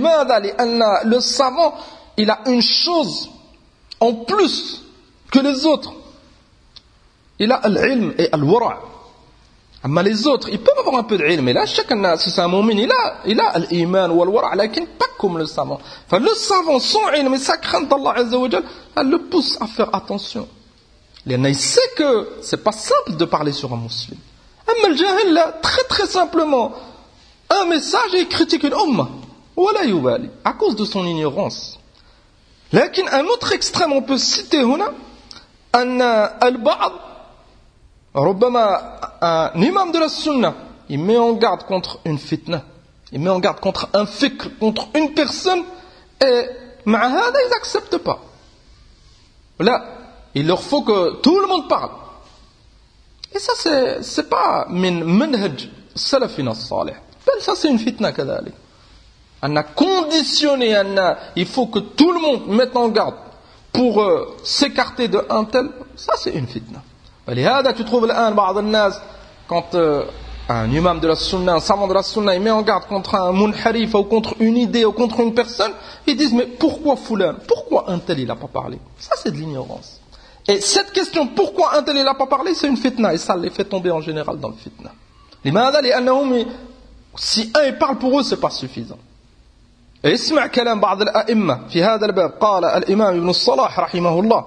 Le savant, il a une chose en plus que les autres. Il a l'ilm et al-wara'. Mais les autres, ils peuvent avoir un peu d'ilm. Mais là, chacun, si c'est un mu'min, il a l'iman ou al-wara', mais pas comme le savant. Enfin, le savant, son ilm et sa crainte d'Allah Azza wa Jal, elle le pousse à faire attention. Il sait que c'est pas simple de parler sur un musulman. Mais le jahil, là, très très simplement, un message et il critique une ummah. ولا يبالي à cause de son ignorance. لكن un autre extrême on peut citer هنا أن البعض ربما un imam de la sunna il met en garde contre une fitna, il met en garde contre un fikr, contre une personne et مع هذا ils n'acceptent pas. Là il leur faut que tout le monde parle et ça c'est pas من منهج سلفنا الصالح بل ça c'est une fitna كذلك. On a conditionné, il faut que tout le monde mette en garde pour s'écarter de un tel, ça c'est une fitna. ولهذا tu trouves بعض الناس quand un imam de la sunna, un savant de la sunna, il met en garde contre un munharif ou contre une idée ou contre une personne, ils disent mais pourquoi fulan, pourquoi un tel il n'a pas parlé? Ça c'est de l'ignorance. Et cette question pourquoi un tel il n'a pas parlé, c'est une fitna et ça les fait tomber en général dans le fitna. لماذا؟ لأنهم si un il parle pour eux c'est pas suffisant. اسمع كلام بعض الأئمة في هذا الباب. قال الإمام ابن الصلاح رحمه الله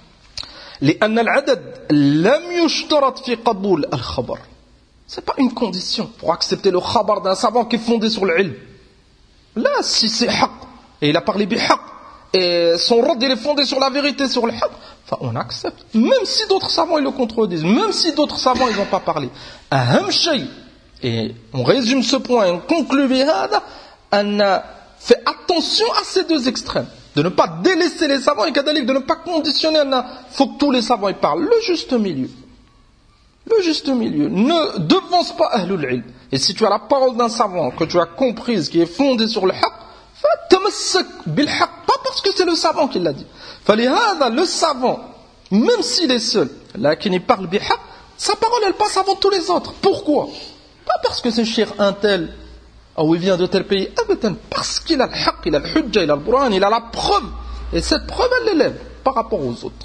لأن العدد لم يشترط في قبول الخبر. C'est pas une condition pour accepter le khabar d'un savant qui est fondé sur le ilm. Là, si c'est haq, et il a parlé bi haq, et son rad il est fondé sur la vérité, sur le haq, enfin on accepte. Même si d'autres savants ils le contredisent, même si d'autres savants ils n'ont pas parlé. أهم شيء, et on résume ce point, et on conclut بهذا أن fais attention à ces deux extrêmes. De ne pas délaisser les savants et de ne pas conditionner. Il faut que tous les savants y parlent. Le juste milieu. Le juste milieu. Ne devance pas Ahlul Ilm. Et si tu as la parole d'un savant que tu as comprise, qui est fondée sur le haqq, fatamassak bil haqq, pas parce que c'est le savant qui l'a dit. Falihada, le savant, même s'il est seul, là qui parle bil haqq, sa parole elle passe avant tous les autres. Pourquoi? Pas parce que c'est cher un tel, ou il vient de tel pays, parce qu'il a le haqq, il a le hujja, il a le Qur'an, il a la preuve. Et cette preuve elle l'élève par rapport aux autres.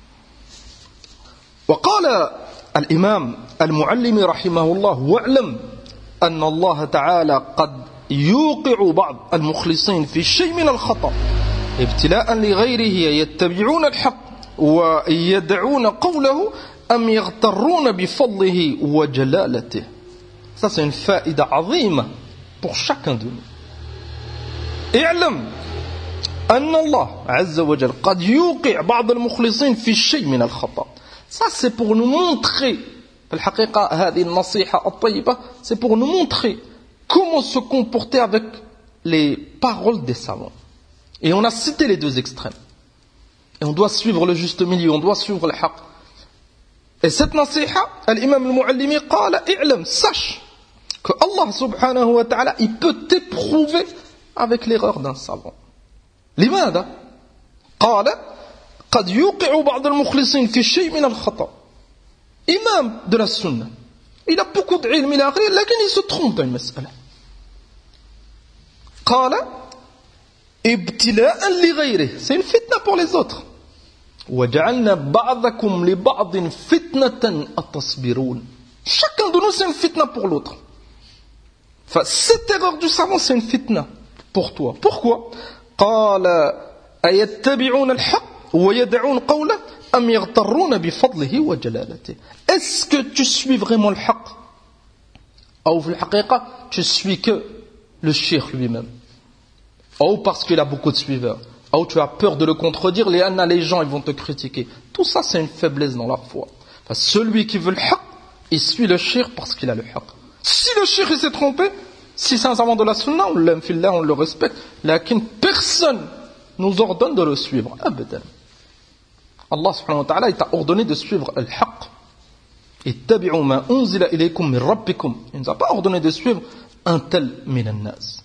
وقال الإمام المعلمي رحمه الله واعلم أن الله تعالى قد يوقع بعض المخلصين في شيء من الخطأ ابتلاء لغيره يتبعون الحق ويدعون قوله أم يغترون بفضله وجلالته. Ça c'est une faïda عظيمة pour chacun de nous. اعلم أن الله عز وجل قد يوقع بعض المخلصين في شيء من الخطأ. Ça c'est pour nous montrer, الحقيقة هذه النصيحة الطيبة, c'est pour nous montrer comment se comporter avec les paroles des savants. Et on a cité les deux extrêmes. Et on doit suivre le juste milieu, on doit suivre le haqq. Et cette nasiha, l'imam al-Muallimi qala i'lam, sache que Allah subhanahu wa ta'ala, il peut t'éprouver avec l'erreur d'un savant. لماذا؟ قال قد يوقع بعض المخلصين في شيء من الخطأ. Imam de la sunna, il a beaucoup d'ilm, mais il se trompe dans une mas'ala. قال ابتلاء لغيره, c'est une fitna pour les autres. وجعلنا بعضكم لبعض فتنة أتصبرون. Chacun de nous c'est une fitna pour l'autre. Enfin, cette erreur du savant c'est une fitna pour toi. Pourquoi? قال أيتبعون الحق ويدعون قوله أم يغترون بفضله وجلالته. Est-ce que tu suis vraiment le haqq? Ou في الحقيقة tu suis que le cheikh lui-même, ou parce qu'il a beaucoup de suiveurs, ou tu as peur de le contredire, les gens ils vont te critiquer. Tout ça c'est une faiblesse dans la foi. Enfin, celui qui veut le haqq, il suit le cheikh parce qu'il a le haqq. Si le cheikh il s'est trompé, si c'est un savant de la sunna, on l'aime fillah, on le respecte, lakin personne nous ordonne de le suivre. Abadan. Allah subhanahu wa ta'ala, il t'a ordonné de suivre le haqq. Ittabi'u ma unzila ilaykum min rabbikum. Il nous a pas ordonné de suivre un tel min an-nas.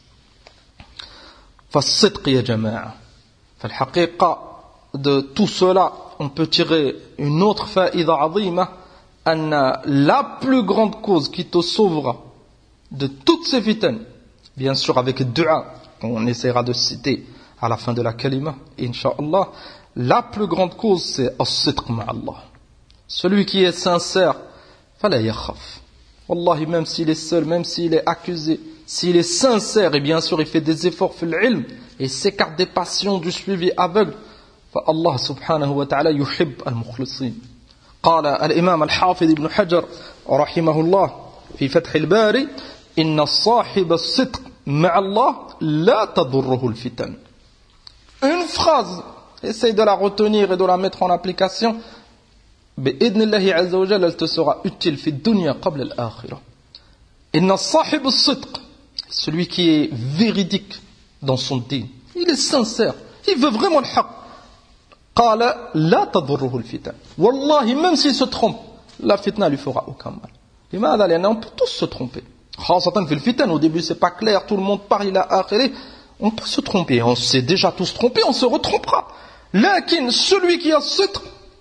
فالصدق يا جماعة. فالحقيقة de tout cela, on peut tirer une autre faïda عظيمة, أن la plus grande cause qui te sauvera de toutes ces fitanes, bien sûr avec le dua, qu'on essaiera de citer à la fin de la kalima, incha'Allah, la plus grande cause c'est as-sidq ma'Allah. Celui qui est sincère, fala yakhaf. Wallahi, même s'il est seul, même s'il est accusé, s'il est sincère, et bien sûr il fait des efforts fil ilm, et s'écarte des passions du suivi aveugle, فالله سبحانه وتعالى يحب المخلصين. قال الإمام الحافظ ابن حجر رحمه الله في فتح الباري إن صاحب الصدق مع الله لا تضره الفتن. Une phrase, essaye de la retenir et de la mettre en application, بإذن الله عز وجل elle te sera utile في الدنيا قبل الآخرة. إن صاحب الصدق, celui qui est véridique dans son dîn, il est sincère, il veut vraiment le haqq. قال لا تضره الفتن. والله même s'il se trompe, la fitna lui fera aucun mal. لماذا؟ لأن on peut tous se tromper. خاصة في الفتن, au début c'est pas clair, tout le monde parle, il a akhiré. On peut se tromper, on s'est déjà tous trompés, on se retrompera. Lakin celui qui a sidq,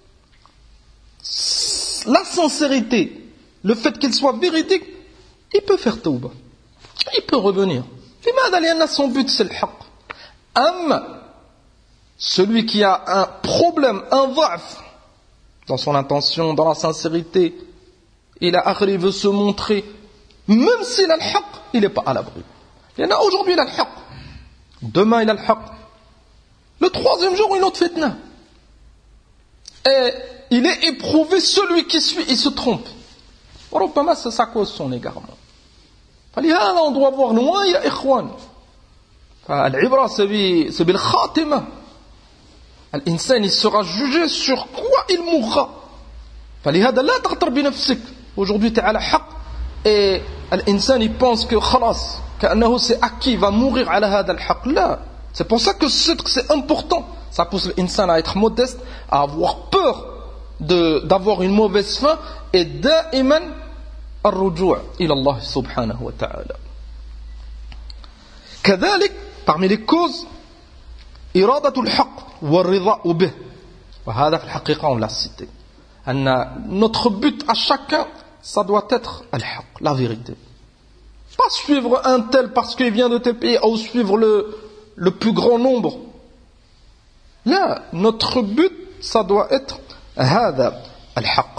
la sincérité, le fait qu'il soit véridique, il peut faire tawbah, il peut revenir. لماذا؟ لأن son but c'est le haqq. Celui qui a un problème, un dha'f dans son intention, dans la sincérité, il veut se montrer, même s'il a le haqq, il n'est pas à l'abri. Aujourd'hui il a le haqq, demain il a le haqq, le troisième jour une autre fitna, et il est éprouvé, celui qui suit il se trompe. وربما c'est ça cause son égarement. فلهذا on doit voir loin يا إخوان. فالعبرة c'est بالخاتمة. الإنسان il sera jugé sur quoi il mourra. فلهذا لا تغتر بنفسك. Aujourd'hui tu es à la haqq et الإنسان il pense que خلاص كأنه c'est acquis, il va mourir على هذا الحق. لا. C'est pour ça que ce sidq c'est important. Ça pousse l'insan à être modeste, à avoir peur d'avoir une mauvaise fin est da'iman ar-ruju' ila Allah subhanahu wa ta'ala. كذلك parmi les causes إرادة الحق والرضا به. وهذا في الحقيقة on l'a cité. Notre but à chacun, ça doit être al-haq, la vérité. Pas suivre un tel parce qu'il vient de tes pays ou suivre le plus grand nombre. Là, notre but, ça doit être هذا الحق.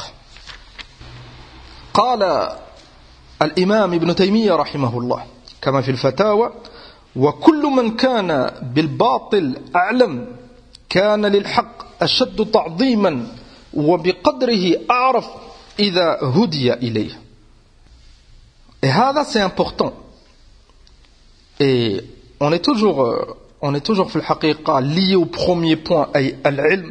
قال الإمام ابن تيمية رحمه الله كما في الفتاوى: وكل من كان بالباطل أعلم كان للحق أشد تعظيما وبقدره أعرف إذا هدي إليه. Et هذا c'est important. Et on est toujours في الحقيقة lié au premier point, أي العلم.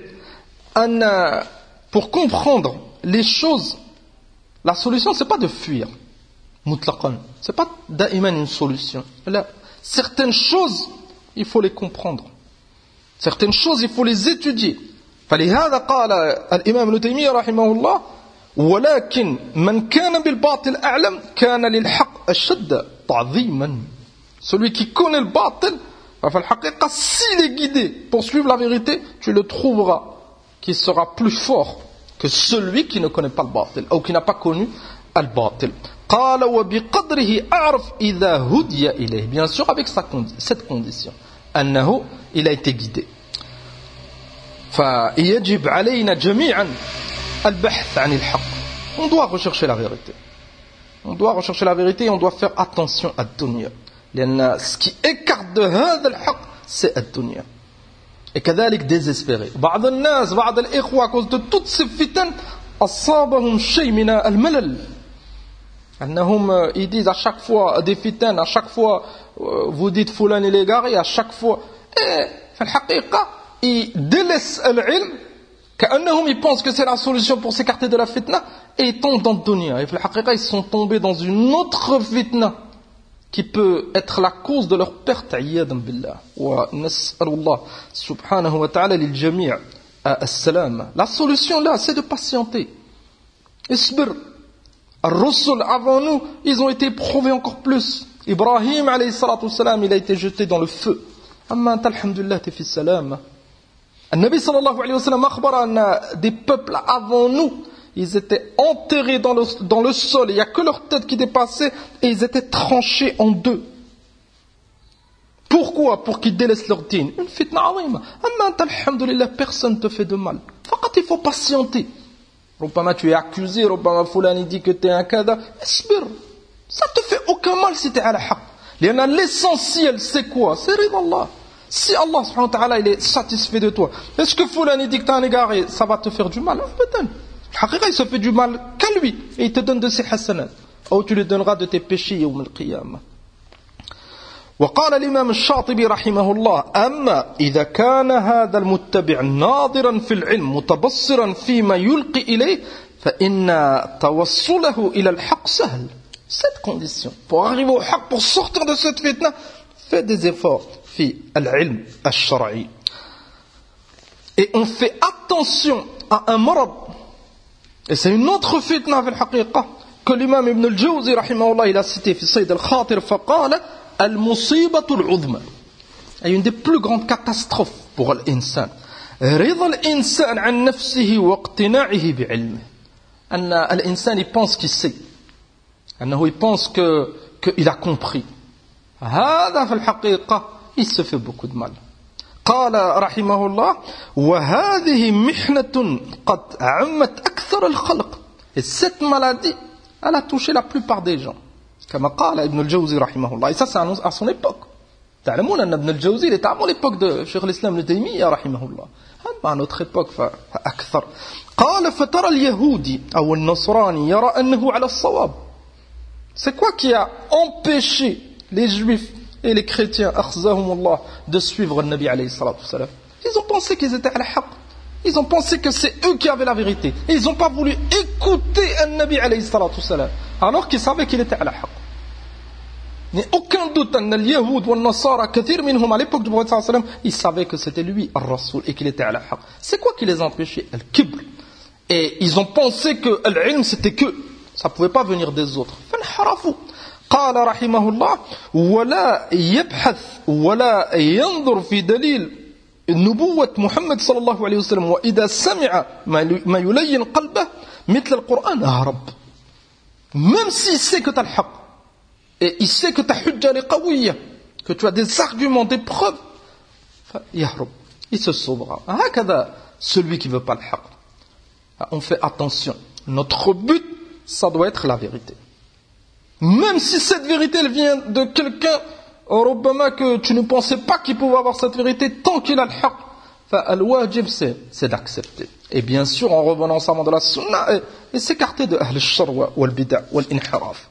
Pour comprendre les choses, la solution c'est pas de fuir, mutlaqan. C'est pas da'iman une solution. Là, certaines choses, il faut les comprendre. Certaines choses, il faut les étudier. فلهذا قال الإمام ابن تيمية رحمه الله: ولكن من كان بالباطل أعلم كان للحق أشد تعظيما. Celui qui connaît le batil, فالحقيقة s'il est guidé pour suivre la vérité, tu le trouveras qui sera plus fort que celui qui ne connaît pas le batil ou qui n'a pas connu le batil. قال وبقدره أعرف إذا هدي إليه. Bien sûr avec cette condition, أنه il a été guidé. فيجب علينا جميعا البحث عن الحق. On doit rechercher la vérité. On doit rechercher la vérité et on doit faire attention à الدنيا. لأن ce qui écarte de هذا الحق c'est الدنيا. Et كذلك désespéré. بعض الناس بعض الإخوة à cause de toutes ces fitnes أصابهم شيء من الملل. أنهم ils disent à chaque fois des fitnes, à chaque fois vous dites فلان il est égaré, à chaque fois. Et في الحقيقة ils délaissent l'ilm, كأنهم ils pensent que c'est la solution pour s'écarter de la fitna, et ils tombent dans le dunya. Et ils sont tombés dans une autre fitna qui peut être la cause de leur perte. عياذا بالله. ونسأل الله سبحانه وتعالى للجميع السلامة. La solution là, c'est de patienter. اصبر. الرسل avant nous, ils ont été éprouvés encore plus. Ibrahim alayhi salatu wassalam, il a été jeté dans le feu. أما أنت الحمد لله t'es في السلامة. النبي صلى الله عليه وسلم أخبر أن des peuples avant nous, ils étaient enterrés dans le sol, il n'y a que leur tête qui dépassait et ils étaient tranchés en deux. Pourquoi? Pour qu'ils délaissent leur dîne. Une fitna azima. أما أنت الحمد لله personne ne te fait de mal. فقط il faut patienter. ربما tu es accusé, ربما فلان dit que tu es un kada. اصبر. Ça ne te fait aucun mal si tu es à la haq. لأن l'essentiel c'est quoi? C'est رضا الله. Si Allah subhanahu wa ta'ala il est satisfait de toi, est-ce que Foulani dit que tu es un égaré, ça va te faire du mal? Il se fait du mal qu'à lui, et il te donne de ses hasanat, ou tu lui donneras de tes péchés yawm al-qiyamah. وقال الإمام الشاطبي رحمه الله: أما إذا كان هذا المتبع ناظرا في العلم متبصرا فيما يلقي إليه فإن توصله إلى الحق سهل. Cette condition, pour arriver au haq, pour sortir de cette fitna, fais des efforts. في العلم الشرعي. Et on fait attention à un marad. Et c'est une autre fitna في الحقيقة que l'imam Ibn al-Jawzi رحمه الله il a cité في صيد الخاطر فقال المصيبة العظمى. Et une des plus grandes catastrophes pour l'insan رضا الإنسان عن نفسه واقتناعه بعلمه. أن الإنسان il pense qu'il sait. أنه il pense qu'il a compris. هذا في الحقيقة il se fait beaucoup de mal. قال رحمه الله: وهذه محنة قد عمت أكثر الخلق. Et cette maladie, elle a touché la plupart des gens. كما قال ابن الجوزي رحمه الله. Et ça, c'est à son époque. تعلمون أن ابن الجوزي il était à l'époque de Cheikh l'Islam ابن تيمية رحمه الله. à notre époque فأكثر. قال: فترى اليهودي أو النصراني يرى أنه على الصواب. C'est quoi qui a empêché les juifs et les chrétiens, akhzahumullah, de suivre le Nabi alayhi salatu wassalam? Ils ont pensé qu'ils étaient à la haq. Ils ont pensé que c'est eux qui avaient la vérité. Et ils n'ont pas voulu écouter le Nabi alayhi salatu wassalam, alors qu'ils savaient qu'il était à la haq. Il n'y a aucun doute que les Yahoud ou les Nasara, kathir minhum, à l'époque du prophète sallallahu alayhi wa sallam, ils savaient que c'était lui, al-Rasoul, et qu'il était à la haq. C'est quoi qui les a empêchés? Al-Kibr. Et ils ont pensé que l'ilm c'était que, ça pouvait pas venir des autres. فانحرفوا. قال رحمه الله ولا يبحث ولا ينظر في دليل نبوة محمد صلى الله عليه وسلم وإذا سمع ما يلين قلبه مثل القرآن هرب. Même s'il sait que tu as le haqq, et il sait que ta hujja est qawiyya, que tu as des arguments, des preuves, yahrub, il se sauvera. Hakada, celui qui ne veut pas le haqq. On fait attention. Notre but, ça doit être la vérité. Même si cette vérité, elle vient de quelqu'un, Robama, que tu ne pensais pas qu'il pouvait avoir cette vérité, tant qu'il a le haqq, al-wajib, c'est d'accepter. Et bien sûr, en revenant ensemble de la sunna, et s'écarter de ahl al-shar wal-bida' wal-inhiraf.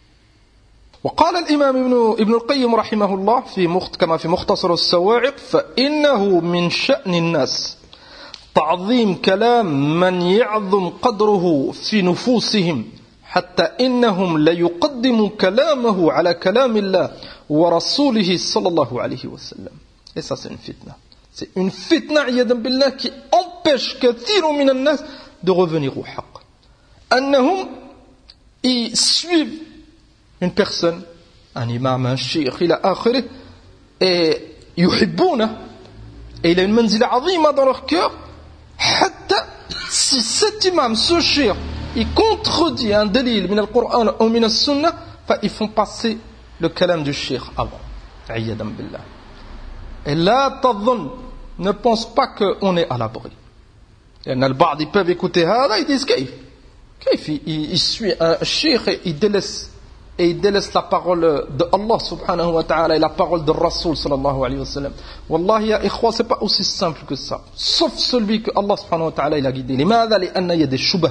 وقال الإمام ابن القيم رحمه الله كما في مختصر السواعق فإنه من شأن الناس تعظيم كلام من يعظم قدره في نفوسهم حتى إنهم ليقدموا كلامه على كلام الله ورسوله صلى الله عليه وسلم. Et ça c'est une fitna. C'est une fitna عياذا بالله qui empêche كثير من الناس de revenir au haqq. أنهم ils suivent une personne, un imam, un cheikh, il a akhiré, et yuhibbuna, et il a une manzila azima dans leur cœur, hatta, si cet imam, ce cheikh, il contredit un dalil min al-Qur'an ou min al-Sunnah, ils font passer le kalam du cheikh avant. Ayyadan billah. Et là, tadhun, ne pense pas qu'on est à l'abri. Et al-ba'd, ils peuvent écouter hada, ils disent kayf. Il suit un cheikh et il délaisse la parole de Allah subhanahu wa ta'ala et la parole de Rasul sallallahu alayhi wa sallam. Wallahi ya ikhwa, c'est pas aussi simple que ça. Sauf celui que Allah subhanahu wa ta'ala il a guidé. لماذا؟ لأن il y a des shubha.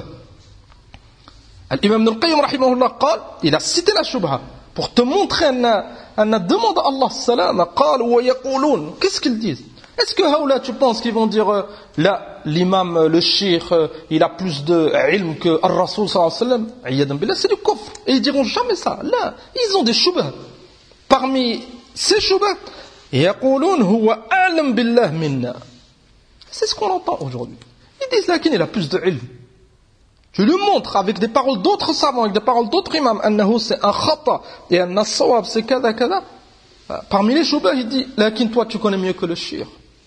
L'imam Ibn al-Qayyim rahimahullah قال, il a cité la shubha pour te montrer أن demande à Allah salam, قال ويقولون, qu'est-ce qu'ils disent? Est-ce que Haoula, tu penses qu'ils vont dire là, l'imam, le cheikh, il a plus de ilm que Ar-Rasul sallallahu alayhi wa sallam? Ayyadan billah, c'est du kufr. Et ils diront jamais ça. Là, ils ont des shubha. Parmi ces shubha, yaqulun huwa a'lam billah minna. C'est ce qu'on entend aujourd'hui. Ils disent là qu'il a plus de ilm. Tu lui montres avec des paroles d'autres savants, avec des paroles d'autres imams, annahu c'est un khata, et anna sawab c'est kada kada. Parmi les shubha, il dit, lakin toi tu connais mieux que le cheikh.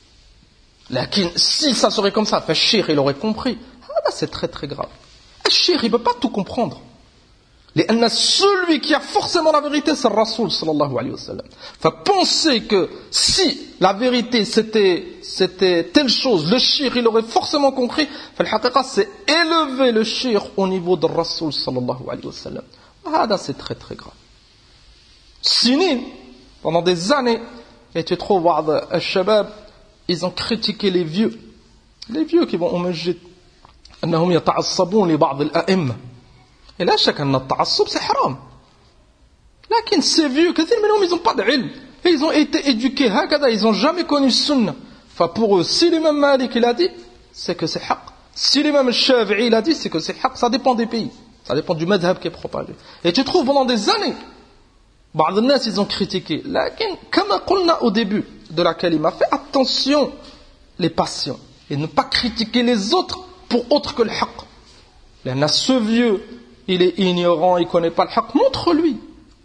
Si ça serait comme ça, le cheikh il aurait compris. Ah là c'est très très grave. Le cheikh il ne peut pas tout comprendre. Celui qui a forcément la vérité c'est le Rasoul sallallahu alayhi wa sallam. Penser que si la vérité c'était telle chose, le cheikh il aurait forcément compris. C'est élever le cheikh au niveau de Rasoul sallallahu alayhi wa sallam. Ah là c'est très très grave. Sinin, pendant des années, et tu trouves al-shabab, ils ont critiqué les vieux qui vont au masjid. أنهم يتعصبون لبعض الأئمة. Et là, chacun a ta'assub, c'est haram. Lakin ces vieux, ils n'ont pas d'ilm. Et ils ont été éduqués, ils n'ont jamais connu sunna. Pour eux, si l'imam Malik il a dit, c'est que c'est haqq. Si l'imam Shafi'i il a dit, c'est que c'est haqq. Ça dépend des pays. Ça dépend du madhab qui est propagé. Et tu trouves pendant des années, بعض الناس ils ont critiqué. Lakin, comme on a au début de la kalima, fais attention les passions et ne pas critiquer les autres pour autre que le haqq. Là, ce vieux, il est ignorant, il ne connaît pas le haqq, montre-lui.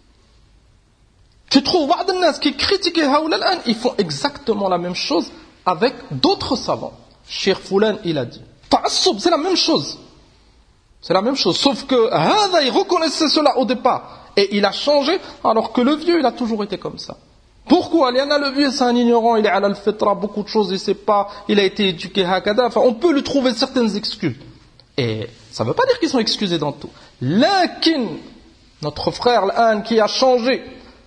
Tu trouves بعض الناس qui critiquent Haoula, ils font exactement la même chose avec d'autres savants. Cheikh Foulan, il a dit. Ta'assub, c'est la même chose. C'est la même chose, sauf que Hada, il reconnaissait cela au départ. Et il a changé, alors que le vieux, il a toujours été comme ça. Pourquoi? Le vieux, c'est un ignorant, il est à l'al-fitra, beaucoup de choses, il ne sait pas, il a été éduqué hakada. On peut lui trouver certaines excuses. Et ça ne veut pas dire qu'ils sont excusés dans tout. Lakin, notre frère, l'an, qui a changé,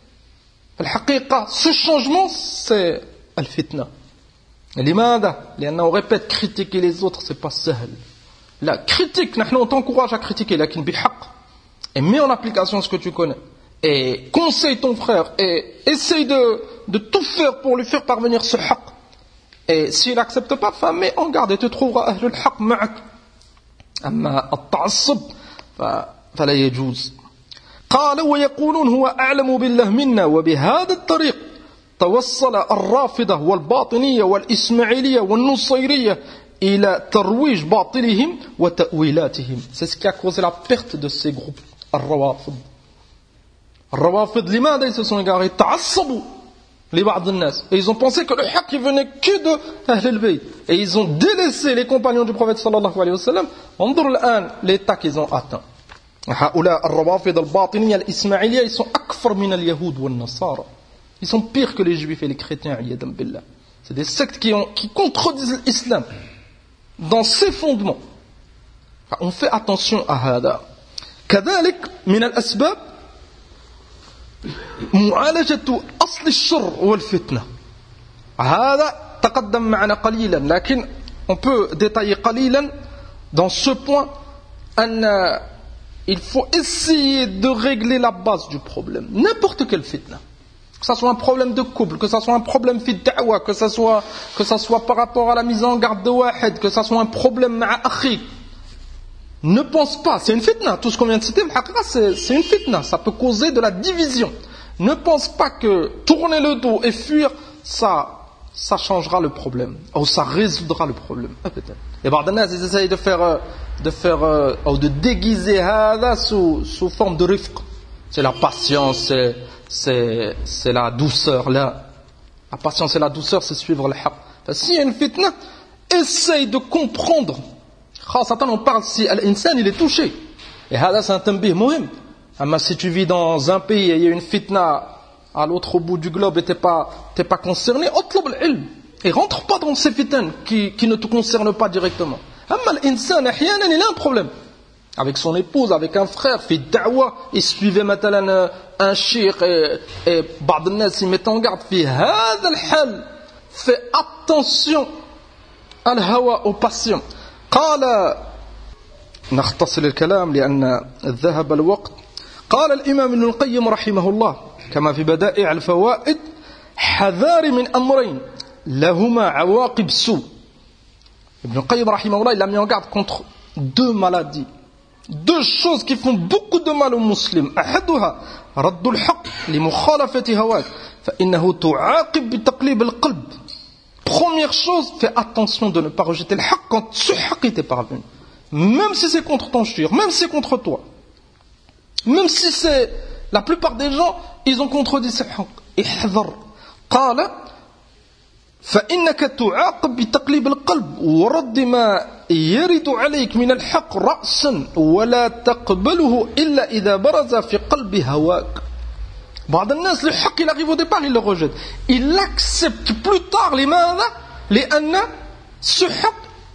ce changement, c'est al-fitna. L'imada, on répète, critiquer les autres, c'est pas sahl. La critique, on t'encourage à critiquer, lakin bihaq. Et mets en application ce que tu connais. Et conseille ton frère. Et essaye de tout faire pour lui faire parvenir ce haqq. Et s'il n'accepte pas, mets en garde et tu trouveras ahlul haqq ma'ak. Amma at-ta'assub, fala yajuz. قال ويقولون هو أعلم بالله منا وبهذا الطريق توصل الرافضة والباطنية والإسماعيلية والنصيرية إلى ترويج باطلهم وتأويلاتهم. C'est ce qui a causé la perte de ces groupes. الروافض. الروافض لماذا ils se sont égarés؟ تعصبوا لبعض الناس. Et ils ont pensé que le haqq il venait que de Ahl al-Bayt. Et ils ont délaissé les compagnons du prophète sallallahu alayhi wa sallam. انظر الآن l'état qu'ils ont atteint. هؤلاء الروافض الباطنية الإسماعيلية ils sont أكفر من اليهود والنصارى. Ils sont pires que les juifs et les chrétiens. عياذا بالله. C'est des sectes qui contredisent l'islam dans ses fondements. On fait attention à هذا. كذلك من الأسباب معالجة أصل الشر والفتنة. هذا تقدم معنا قليلا لكن on peut détailler قليلا dans ce point أن il faut essayer de régler la base du problème. N'importe quelle fitna. Que ça soit un problème de couple, que ça soit un problème fi da'wa, que ça soit par rapport à la mise en garde de wahid, que ça soit un problème ma'a akhi. Ne pense pas, c'est une fitna. Tout ce qu'on vient de citer, c'est une fitna. Ça peut causer de la division. Ne pense pas que tourner le dos et fuir, ça changera le problème. Ou ça résoudra le problème. Et Bardanas, ils essayent de déguiser ça sous forme de rifq. C'est la patience, c'est la douceur. Là. La patience et la douceur, c'est suivre le haqq. S'il y a une fitna, essaye de comprendre. On parle si l'insan il est touché. Et ça, c'est un tanbih muhim. Si tu vis dans un pays et il y a une fitna à l'autre bout du globe et t'es pas concerné, otlub al-ilm. Et rentre pas dans ces fitnes qui ne te concernent pas directement. L'insan, il a un problème. Avec son épouse, avec un frère, fait da'wa, il suivait maintenant un shir et Ba'd il met en garde, fait هذا الحال, fais attention à الهوى, aux passions. قال نختصر الكلام لأن ذهب الوقت. قال الإمام ابن القيم رحمه الله كما في بدائع الفوائد حذار من أمرين لهما عواقب سوء. Ibn al-Qayyim rahimahullah il a mis en garde contre deux maladies, deux choses qui font beaucoup de mal aux musulmans. أحدها رد الحق لمخالفة هواك فإنه تعاقب بتقليب القلب. Première chose, fais attention de ne pas rejeter le haqq quand ce haqq t'est parvenu. Même si c'est contre ton shir, même si c'est contre toi. Même si c'est... La plupart des gens, ils ont contredit ce haqq. احذر. قال فإنك تعاقب بتقليب القلب ورد ما يرد عليك من الحق رأسا ولا تقبله إلا إذا برز في قلب هواك. بعض الناس le haqq il arrive au départ, il le rejette. Il l'accepte plus tard لأن ce haqq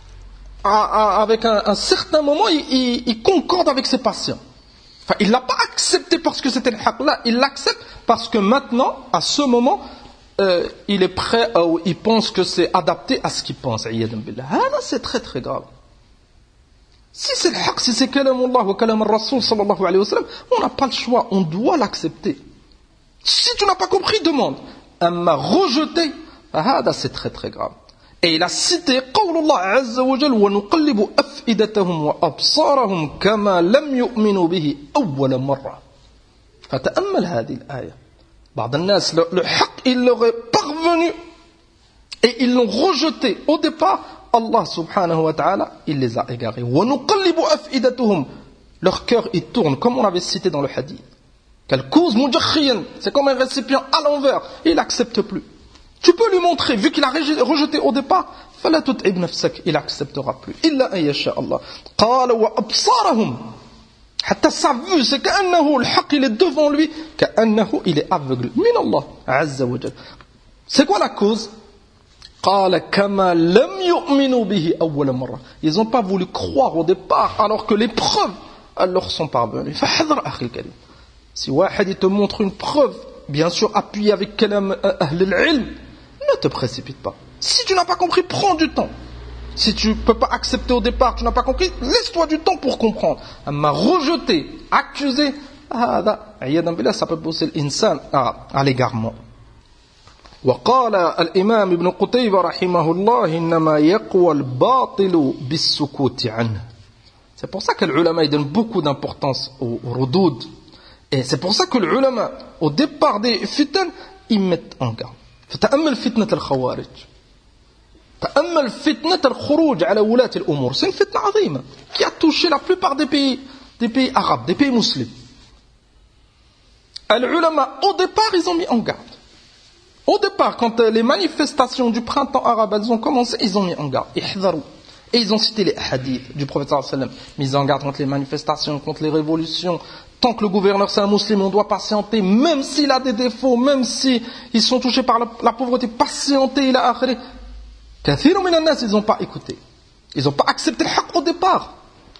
avec un certain moment il concorde avec ses passions. Enfin, il l'a pas accepté parce que c'était le haqq là, il l'accepte parce que maintenant, à ce moment, il est prêt ou il pense que c'est adapté à ce qu'il pense. C'est très très grave. Si c'est le haqq, si c'est kalam Allah ou kalam al-Rasul sallallahu alayhi wa sallam, on n'a pas le choix, on doit l'accepter. Si tu n'as pas compris, demande. Amma rejeté, c'est très très grave. Et il a cité قول الله عز وجل ونقلب أفئدتهم وأبصارهم كما لم يؤمنوا به أول مرة. فتأمل هذه الآية. بعض الناس le haqq il leur est parvenu et ils l'ont rejeté au départ. Allah subhanahu wa ta'ala il les a égarés. ونقلب أفئدتهم. Leur cœur il tourne comme on avait cité dans le hadith. Quelle cause mujakhiyan, c'est comme un récipient à l'envers, il n'accepte plus. Tu peux lui montrer, vu qu'il a rejeté au départ, فلا تتعب نفسك, il n'acceptera plus. إلا أن يشاء الله. قال وأبصارهم. حتى sa vue, c'est كأنه الحق il est devant lui, كأنه il est aveugle. من الله عز وجل. C'est quoi la cause? قال كما لم يؤمنوا به أول مرة. Ils n'ont pas voulu croire au départ, alors que les preuves elles leur sont parvenues. فحذر أخي الكريم. Si wahid te montre une preuve, bien sûr appuyée avec kalam ahl al-ilm, ne te précipite pas. Si tu n'as pas compris, prends du temps. Si tu ne peux pas accepter au départ, tu n'as pas compris, laisse-toi du temps pour comprendre. Amma rejeter, accuser, ça peut pousser l'insan à l'égarement. وقال الإمام ابن قتيبة رحمه الله إنما يقوى الباطل بالسكوت عنه. C'est pour ça que les ulama donnent beaucoup d'importance au rudoud. Et c'est pour ça que les ulama, au départ des fitnes, ils mettent en garde. فتأمل فتنة الخوارج. تأمل فتنة الخروج على ولاة الأمور. C'est une fitna عظيمة qui a touché la plupart des pays arabes, des pays musulmans. Les ulama, au départ, ils ont mis en garde. Au départ, quand les manifestations du printemps arabe, elles ont commencé, ils ont mis en garde. Ihdharu. Et ils ont cité les hadiths du prophète sallallahu alayhi wa sallam. Mis en garde contre les manifestations, contre les révolutions. Tant que le gouverneur c'est un musulman, on doit patienter, même s'il a des défauts, même s'ils sont touchés par la pauvreté, patienter, il a akhri. Kathirun min an-nas, ils n'ont pas écouté. Ils n'ont pas accepté le haqq au départ.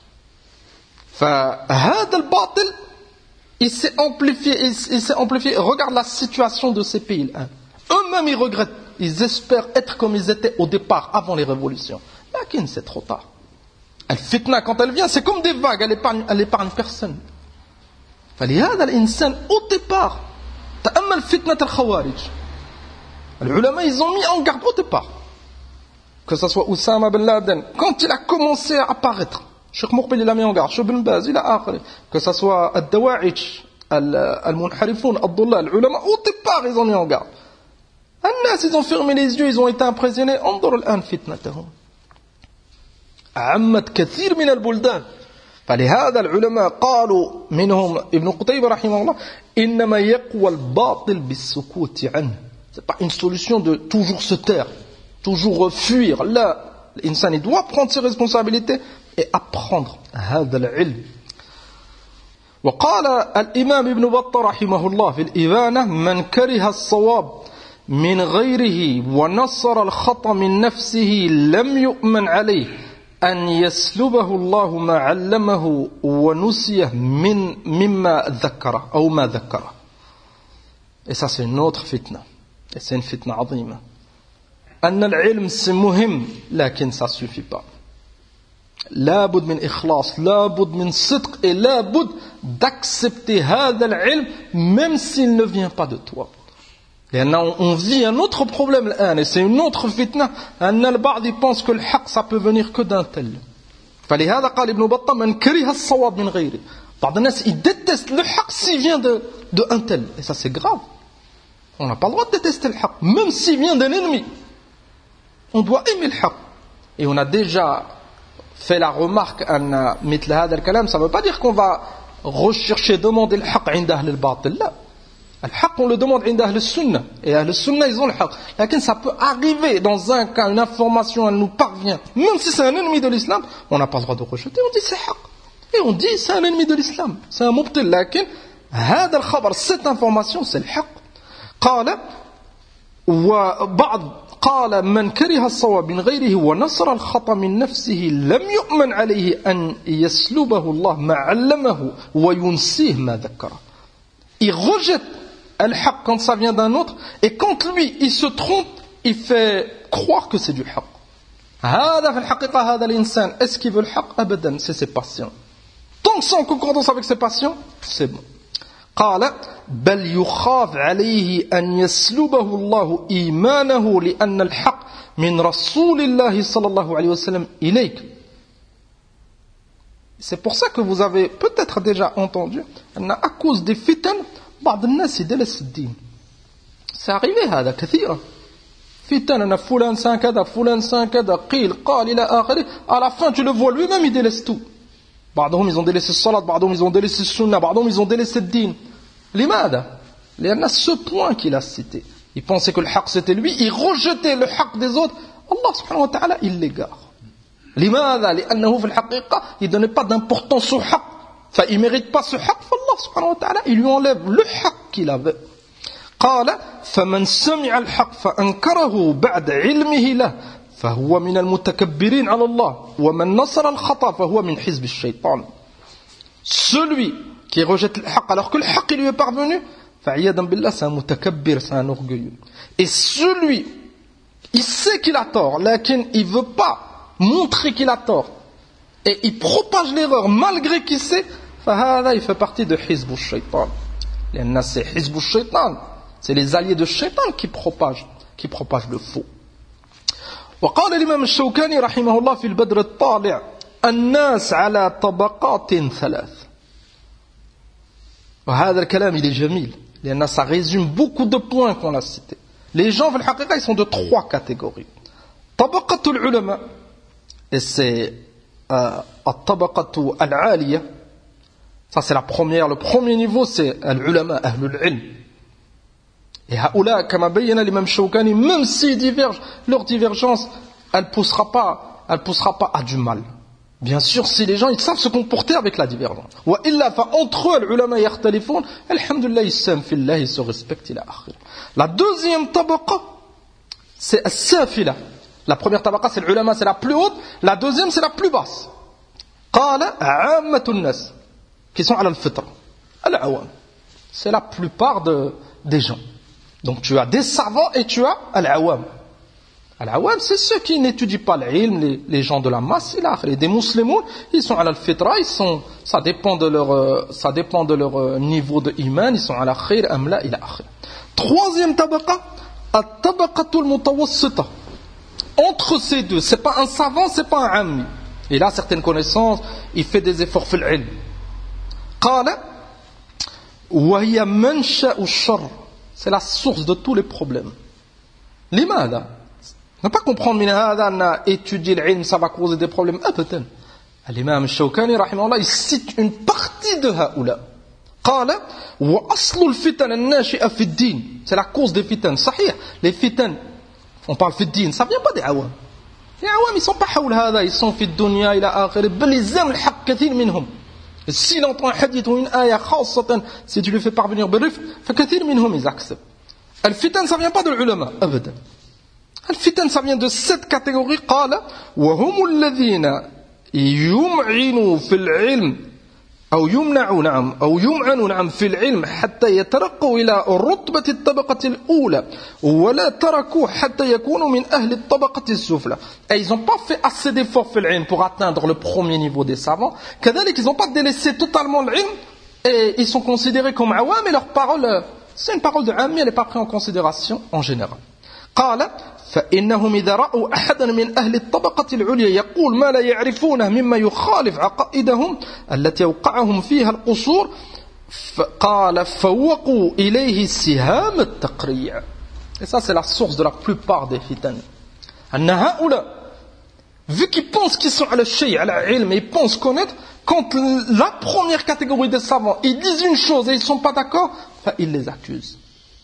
فهذا الباطل il s'est amplifié. Regarde la situation de ces pays-là. Eux-mêmes ils regrettent, ils espèrent être comme ils étaient au départ, avant les révolutions. Lakin c'est trop tard. Al-fitna quand elle vient, c'est comme des vagues, elle épargne personne. فلهذا الإنسان au départ تأمل فتنة الخوارج. Les ulama ils ont mis en garde au départ. Que ce soit Oussama Ben Laden, quand il a commencé à apparaître, Cheikh Moukbil il a mis en garde, Cheikh Ben Baz il a akhri, que ce soit Al-Dawa'ij, Al-Munharifoun, Al-Dullal, les ulama au départ ils ont mis en garde. الناس ils ont fermé les yeux, ils ont été impressionnés. انظروا الآن فتنتهم عمت كثير من البلدان. فلهذا العلماء قالوا منهم ابن قتيبة رحمه الله إنما يقوى الباطل بالسكوت عنه. C'est pas une solution de toujours se taire, toujours fuir. Là, l'insan il doit prendre ses responsabilités et apprendre هذا العلم. وقال الإمام ابن بطة رحمه الله في الإبانة من كره الصواب من غيره ونصر الخطأ من نفسه لم يؤمن عليه أن يسلبه الله ما علمه ونسيه مما ذكره أو ما ذكره. Et ça c'est une autre fitna. Et c'est une fitna عظيمة. أن العلم c'est مهم لكن ça suffit pas. لابد من إخلاص، لابد من صدق et لابد d'accepter هذا العلم même s'il ne vient pas de toi. Et on vit un autre problème الآن, et c'est une autre fitna. أن البعض pense que le haqq ça peut venir que d'un tel. فلهذا قال ابن بطة من كره الصواب من غيره. بعض الناس ils détestent le haqq s'il vient de un tel. Et ça c'est grave. On n'a pas le droit de détester le haqq, même s'il vient d'un ennemi. On doit aimer le haqq. Et on a déjà fait la remarque أن مثل هذا الكلام, ça ne veut pas dire qu'on va rechercher, demander le haqq عند أهل الباطل. لا. Le haqq, on le demande عند أهل السنة. Et أهل السنة, ils ont le haqq. Mais ça peut arriver dans un cas, une information, elle nous parvient. Même si c'est un ennemi de l'islam, on n'a pas le droit de rejeter. On dit c'est haqq. Et on dit c'est un ennemi de l'islam. C'est un mubtil. لكن هذا الخبر, cette information, c'est le haqq. قال وبعض قال من كره الصواب من غيره ونصر الخطأ من نفسه لم يؤمن عليه أن يسلبه الله ما علمه وينسيه ما ذكره. Il rejette al-haqq quand ça vient d'un autre, et quand lui il se trompe, il fait croire que c'est du haqq. هذا في الحقيقة هذا الإنسان, est-ce qu'il veut le haqq? أبدا, c'est ses passions. Tant que c'est en concordance avec ses passions, c'est bon. قال بل يخاف عليه أن يسلبه الله إيمانه لأن الحق من رسول الله صلى الله عليه وسلم إليك. C'est pour ça que vous avez peut-être déjà entendu, à cause des fitan, بعض الناس يدلس الدين. C'est arrivé هذا كثيرا. fitan, أنا فلان سان كذا, فلان سان كذا, قيل قال إلى آخره. À la fin tu le vois lui-même, il délaisse tout. بعضهم ils ont délaissé le salat, بعضهم ils ont délaissé le sunna, بعضهم ils ont délaissé le din. لماذا؟ لأن ce point qu'il a cité, il pensait que le haqq c'était lui, il rejetait le haqq des autres. Allah subhanahu wa ta'ala il l'égare. لماذا؟ لأنه في الحقيقة il ne donnait pas d'importance au haqq, enfin il ne mérite pas ce haqq, فالله سبحانه وتعالى il lui enlève le haqq qu'il avait. قال فمن سمع الحق فأنكره بعد علمه له فهو من المتكبرين على الله ومن نصر الخطأ فهو من حزب الشيطان. Celui qui rejette le haqq alors que le haqq lui est parvenu, فعياذا بالله, c'est un mutakabbir, c'est un orgueilleux. Et celui, il sait qu'il a tort, lakin il ne veut pas montrer qu'il a tort, et il propage l'erreur malgré qu'il sait, فهذا il fait partie de حزب الشيطان. لأن c'est حزب الشيطان, c'est les alliés de shaitan qui propagent le faux. وقال الإمام الشوكاني رحمه الله في البدر الطالع الناس على طبقات ثلاث. وهذا الكلام il est جميل لأن ça résume beaucoup de points qu'on a cités. Les gens في الحقيقة ils sont de trois catégories. طبقة العلماء, et c'est الطبقة العالية, ça c'est la première, le premier niveau c'est العلماء أهل العلم. Et هؤلاء كما بين الإمام الشوكاني, même s'ils divergent, leur divergence elle poussera pas à du mal. Bien sûr, si les gens ils savent se comporter avec la divergence. وإلا فentre eux العلماء يختلفون, الحمد لله يسام في الله, ils se respectent إلى آخره. La deuxième طبقة c'est السافلة. La première tabaqa c'est l'ulama, c'est la plus haute. La deuxième c'est la plus basse. قال عامة الناس qui sont على الفطرة. العوام, c'est la plupart des gens. Donc tu as des savants et tu as al-awam. Al-awam, c'est ceux qui n'étudient pas l'ilm, les gens de la masse. Et des musulmans, ils sont à la-fitra, ça dépend de leur niveau de iman, ils sont à la khir, amla, ila akhir. Troisième tabaqa, at-tabaqatul mutawassita. Entre ces deux, c'est pas un savant, c'est pas un ammi. Il a certaines connaissances, il fait des efforts fil ilm. Qala wa hiya mansha'u ash-sharr. C'est la source de tous les problèmes. Limada? Ne pas comprendre étudier l'ilm, ça va causer des problèmes. Peut-être. L'imam Shawkani, rahimahullah, il cite une partie de haoula. قال وأصل الفتن الناشئة في الدين. C'est la cause des fitan. صحيح. Les fitan, on parle في الدين, ça vient pas des awam. Les awam, ils sont pas حول هذا, ils sont في الدنيا إلى آخره. بل يلزم الحق كثير منهم. S'il entend un hadith ou une ayah, si tu lui fais parvenir بالرفق, فكثير منهم ils acceptent. الفتن, ça vient pas de l'ulama, أبدا. الفتن, ça vient de cette catégorie. قال وهم الذين يمعنوا في العلم أو يمعنوا في العلم حتى يترقوا إلى رتبة الطبقة الأولى ولا تركوا حتى يكونوا من أهل الطبقة السفلى. Et ils n'ont pas fait assez d'efforts في العلم pour atteindre le premier niveau des savants. كذلك ils n'ont pas délaissé totalement l'ilm et ils sont considérés comme awam et leur parole, c'est une parole de ammi, elle n'est pas prise en considération en général. قال فإنهم إذا رأوا أحدا من أهل الطبقة العليا يقول ما لا يعرفونه مما يخالف عقائدهم التي أوقعهم فيها القصور قال فوقوا إليه سهام التقريع. Et ça c'est la source de la plupart des fitan. أن هؤلاء, vu qu'ils pensent qu'ils sont à la shay, à la ilm, ils pensent connaître, quand la première catégorie des savants ils disent une chose et ils ne sont pas d'accord, ils les accusent.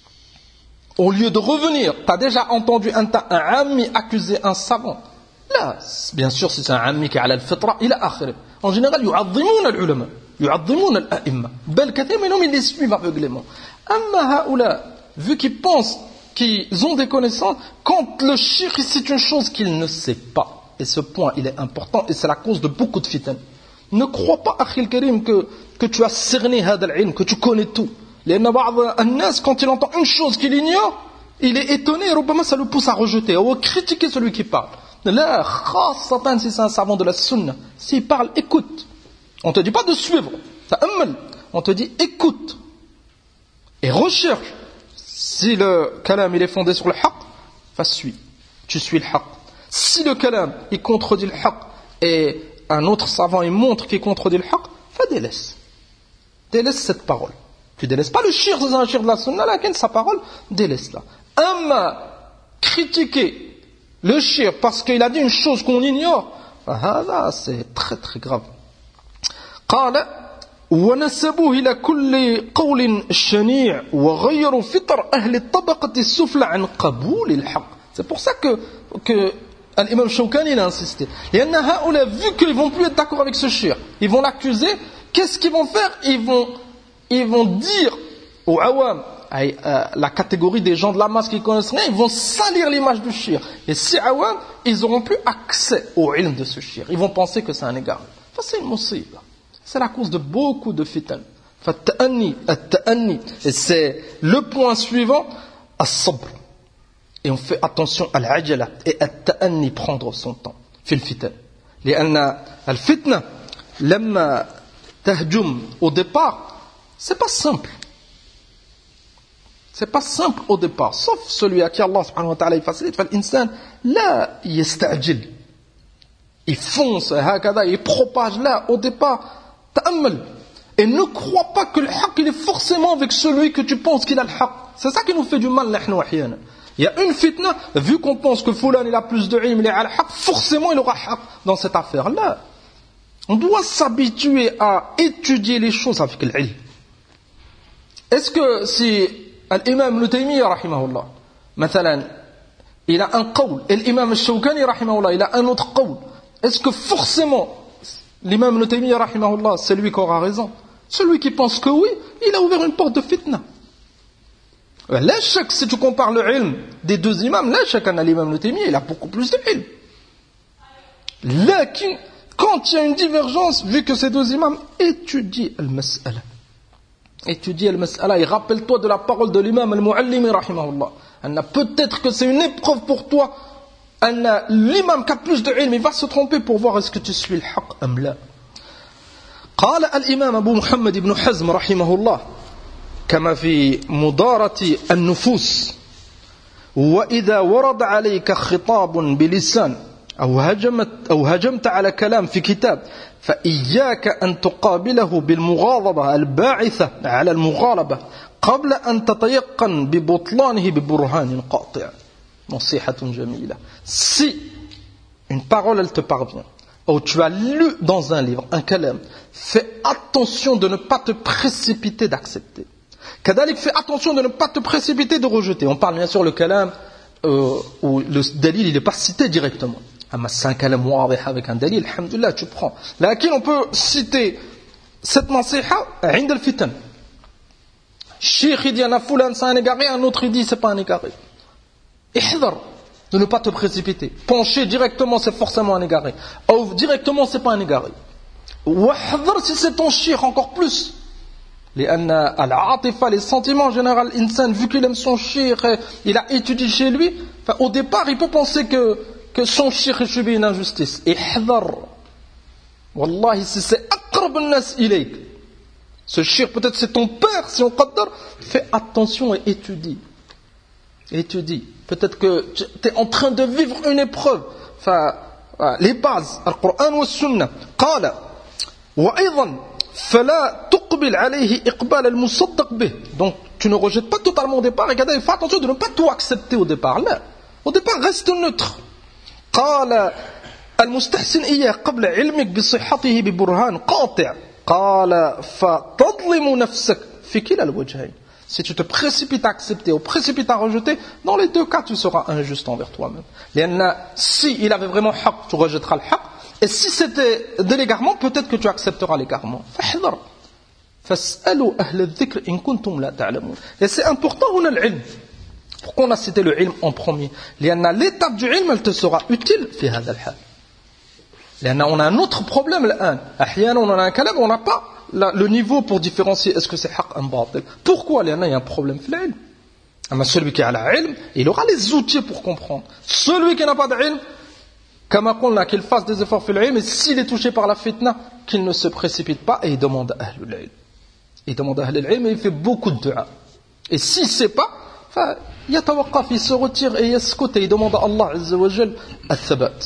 Au lieu de revenir, tu as déjà entendu un ammi accuser un savant. Là, bien sûr, si c'est un ammi qui est à la-fitra, il a akhir. En général, yu'azzimoun al-ulama, yu'azzimoun al-a'imma. Bel kathir, mais non, ils les suivent aveuglément. Amma haoula, vu qu'ils pensent qu'ils ont des connaissances, quand le shirk cite une chose qu'il ne sait pas, et ce point, il est important, et c'est la cause de beaucoup de fitan. Ne crois pas, akhil karim, que tu as cerné hadal ilm, que tu connais tout. Quand il entend une chose qu'il ignore, il est étonné et ça le pousse à rejeter ou à critiquer celui qui parle. Là, si c'est un savant de la sunna, s'il parle, écoute. On ne te dit pas de suivre, on te dit écoute et recherche. Si le kalam il est fondé sur le haqq, tu suis le haqq. Si le kalam il contredit le haqq et un autre savant il montre qu'il contredit le haqq, délaisse cette parole. Tu délaisses pas le shirk, c'est un shirk de la sunna, laquelle sa parole, délaisse-la. Critiquer le shirk parce qu'il a dit une chose qu'on ignore, là, c'est très très grave. قال ونسبوه إلى كل قول شنيع وغيروا فطر أهل الطبقة السفلى عن قبول الحق. C'est pour ça que l'imam Shawkani a insisté. لأن هؤلاء, vu qu'ils vont plus être d'accord avec ce shirk, ils vont l'accuser. Qu'est-ce qu'ils vont faire? Ils vont dire aux awam, la catégorie des gens de la masse qui connaissent rien, ils vont salir l'image du shirk. Et ces awam, ils n'auront plus accès au ilm de ce shirk. Ils vont penser que c'est un égard. C'est une musiba. C'est la cause de beaucoup de fitan. Et c'est le point suivant, as-sabr. Et on fait attention à l'ajala et at-ta'anni, prendre son temps. Fil fitan. لأن الفتنة لما تهجم au départ, c'est pas simple. C'est pas simple au départ, sauf celui à qui Allah subhanahu wa ta'ala facilite. L'insan, là, il yasta'jil. Il fonce, il propage là, au départ. Ta'ammal. Et ne crois pas que le haqq, il est forcément avec celui que tu penses qu'il a le haqq. C'est ça qui nous fait du mal, nahnu ahyana. Il y a une fitna, vu qu'on pense que Foulan il a plus de ilm, il est al-haq, forcément il aura haq dans cette affaire-là. On doit s'habituer à étudier les choses avec l'ilm. Est-ce que si l'imam Ibn Taymiyyah, rahimahullah, مثلا, il a un qawl, et l'imam al-Shawkani, rahimahullah, il a un autre qawl, est-ce que forcément l'imam Ibn Taymiyyah, rahimahullah, c'est lui qui aura raison? Celui qui pense que oui, il a ouvert une porte de fitna. Là, si tu compares le ilm des deux imams, là, chacun a l'imam Ibn Taymiyyah, il a beaucoup plus de ilm. Là, quand il y a une divergence, vu que ces deux imams étudient al-mas'ala. Étudie al-mas'ala et rappelle-toi de la parole de l'imam al-Muallimi rahimahullah. Peut-être que c'est une épreuve pour toi. L'imam qui a plus de ilm, il va se tromper pour voir est-ce que tu suis le haq ou la. قال الإمام أبو محمد بن حزم رحمه الله كما في مدارة النفوس وإذا ورد عليك خطاب بلسان أو هجمت على كلام في كتاب فإياك أن تقابله بالمغاضبة الباعثة على المغالبة قبل أن تتيقن ببطلانه ببرهان قاطع. نصيحة جميلة. Si une parole elle te parvient ou tu as lu dans un livre un kalam, fais attention de ne pas te précipiter d'accepter. Kadalik, fais attention de ne pas te précipiter de rejeter. On parle bien sûr le kalam où le dalil il n'est pas cité directement. C'est un kalam wadih avec un dalil, alhamdulillah, tu prends. Lakin on peut citer cette nasiha عند الفتن. Cheikh il dit un foulan c'est un égaré, un autre il dit c'est pas un égaré. Ihdar, de ne pas te précipiter. Pencher directement c'est forcément un égaré. Ou directement c'est pas un égaré. Wahdar si c'est ton cheikh encore plus. لأن العاطفة, les sentiments en général, l'insan, vu qu'il aime son cheikh, il a étudié chez lui, au départ il peut penser que son cheikh est subi une injustice. Ihdar. Wallahi, si c'est aqrab an-nas ilayk, ce cheikh peut-être c'est ton père, si on qaddar, fais attention et étudie. Étudie. Peut-être que tu es en train de vivre une épreuve. Les bases, Al-Qur'an wa Sunnah. قال وأيضا فلا تقبل عليه إقبال المصدق به. Donc tu ne rejettes pas totalement au départ et fais attention de ne pas tout accepter au départ. Là, au départ reste neutre. قال المستحسن إياه قبل علمك بصحته ببرهان قاطع. قال فتظلم نفسك في كلا الوجهين. Si tu te précipites à accepter ou précipites à rejeter, dans les deux cas, tu seras injuste envers toi-même. Si il avait vraiment haq, tu rejetteras le haq. Et si c'était de l'égarement, peut-être que tu accepteras l'égarement. فاحذر. فاسألوا أهل الذكر إن كنتم لا تعلمون. Et c'est important, on a l'ilm. Pourquoi on a cité le ilm en premier? L'étape du ilm, elle te sera utile في هذا الحال. On a un autre problème الآن. أحيانا on a un kalam, on n'a pas le niveau pour différencier est-ce que c'est haq ou batil. Pourquoi? Il y a un problème في العلم. Mais celui qui a l'ilm, il aura les outils pour comprendre. Celui qui n'a pas d'ilm, كما قلنا, qu'il fasse des efforts في العلم, et s'il est touché par la fitna, qu'il ne se précipite pas et il demande à أهل العلم. Il demande à أهل العلم et il fait beaucoup de dua. Et s'il ne sait pas, يتوقف, il se retire et يسكت et il demande à Allah عز وجل الثبات.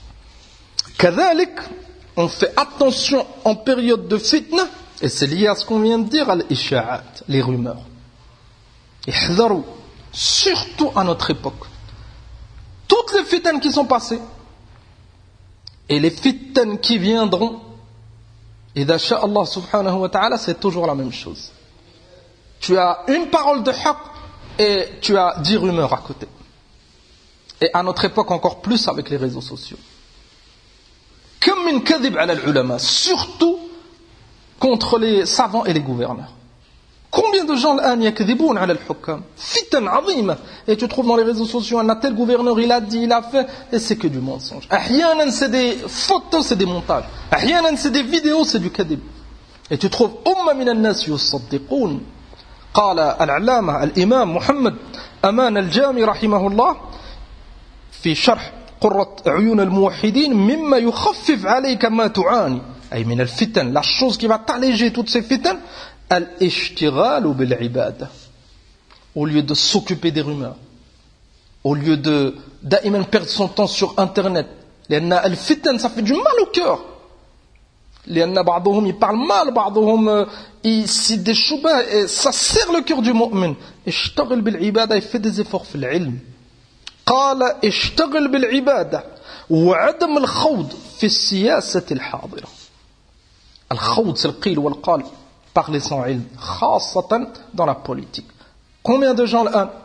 كذلك, on fait attention en période de fitna, et c'est lié à ce qu'on vient de dire, al-isha'at, les rumeurs. Ihdharu, surtout à notre époque. Toutes les fitnes qui sont passées, et les fitnes qui viendront, idha sha'a Allah subhanahu wa ta'ala, c'est toujours la même chose. Tu as une parole de haqq, et tu as 10 rumeurs à côté. Et à notre époque encore plus avec les réseaux sociaux. Comme min kadhib ala al-ulama, surtout contre les savants et les gouverneurs. Combien de gens l'an yakdhiboun ala al-hukam? Fitan azima. Et tu trouves dans les réseaux sociaux un tel gouverneur, il a dit, il a fait, et c'est que du mensonge. Ahyanan c'est des photos, c'est des montages. Ahyanan c'est des vidéos, c'est du kadhib. Et tu trouves umma min an-nas yusaddiqoun. قال العلامة الإمام محمد أمان الجامي رحمه الله في شرح قرة عيون الموحدين مما يخفف عليك ما تعاني أي من الفتن. La chose qui va t'alléger toutes ces fitnes, الاشتغال بالعبادة. Au lieu de s'occuper des rumeurs, au lieu de دائما perdre son temps sur internet, لأن الفتن ça fait du mal au cœur. لأن بعضهم يparle mal, بعضهم يسيد des shubha, et ça serre le cœur du mu'min. اشتغل بالعبادة, il fait des efforts في العلم. قال اشتغل بالعبادة وعدم الخوض في السياسة الحاضرة. الخوض c'est le قيل والقال, parler sans علم, خاصة dans la politique. Combien de gens là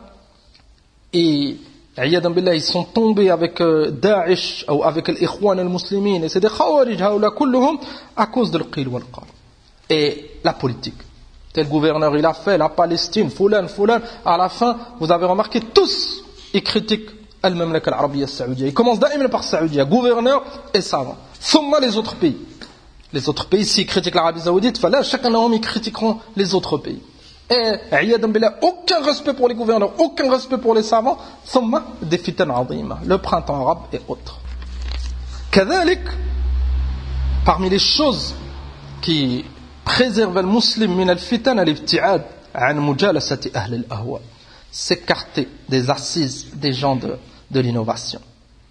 et عياذا بالله ils sont tombés avec Daesh ou avec l'Ikhwan al-Muslimin et c'est des khawarij هؤلاء كلهم à cause de القيل والقال et la politique. Tel gouverneur il a fait la Palestine, Foulan, à la fin vous avez remarqué tous ils critiquent al-Mamlaka al-Arabiyya al-Saoudia. Ils commencent d'abord par Saoudia, gouverneur et savant. Thumma les autres pays. Les autres pays, s'ils critiquent l'Arabie Saoudite, là, chacun d'eux, ils critiqueront les autres pays. Et, ayyadam billah, aucun respect pour les gouverneurs, aucun respect pour les savants. Thumma, des fitan azima, le printemps arabe et autres. Kadhalik, parmi les choses qui préservent le musulman min al-fitan al-ibti'ad an mujalasati ahl al-ahwa, s'écarter des assises des gens de l'innovation.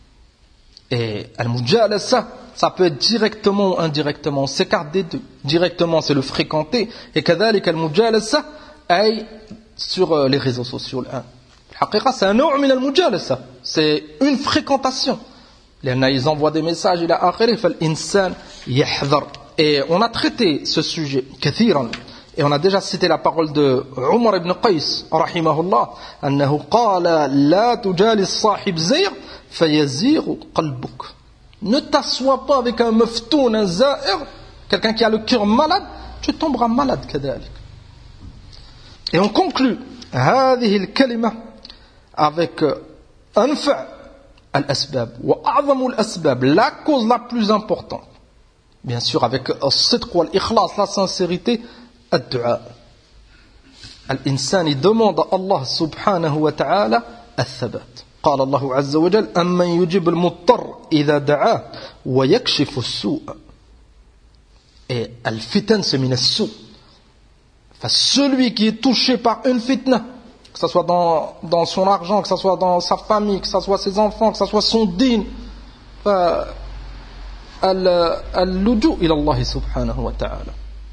Et al-mujalasa, ça peut être directement ou indirectement, on s'écarte des deux. Directement, c'est le fréquenter, et kadhalik al-mujalasa aille sur les réseaux sociaux. Al-haqiqa, c'est un nom min al-mujalasa, c'est une fréquentation. Ils envoient des messages, il a akhiri, fal-insan yahdhar. Et on a traité ce sujet kathiran. Et on a déjà cité la parole de Umar ibn Qais, rahimahullah, annahu qala la tujalis sahib zayr fayaziru qalbuk. Ne t'assois pas avec un maftoun, un za'ir, quelqu'un qui a le cœur malade, tu tomberas malade kadhalik. Et on conclut هذه الكلمة avec أنفع الأسباب وأعظم الأسباب, la cause la plus importante. Bien sûr avec الصدق والإخلاص, la sincérité. الدعاء. الإنسان يدمند الله سبحانه وتعالى الثبات. قال الله عز وجل أمن يجيب المضطر إذا دعاه ويكشف السوء. Et الفتن c'est من السوء. Celui qui est touché par une fitna, que ce soit dans son argent, que ce soit dans sa famille, que ce soit ses enfants, que ce soit son din, اللجوء إلى الله سبحانه وتعالى.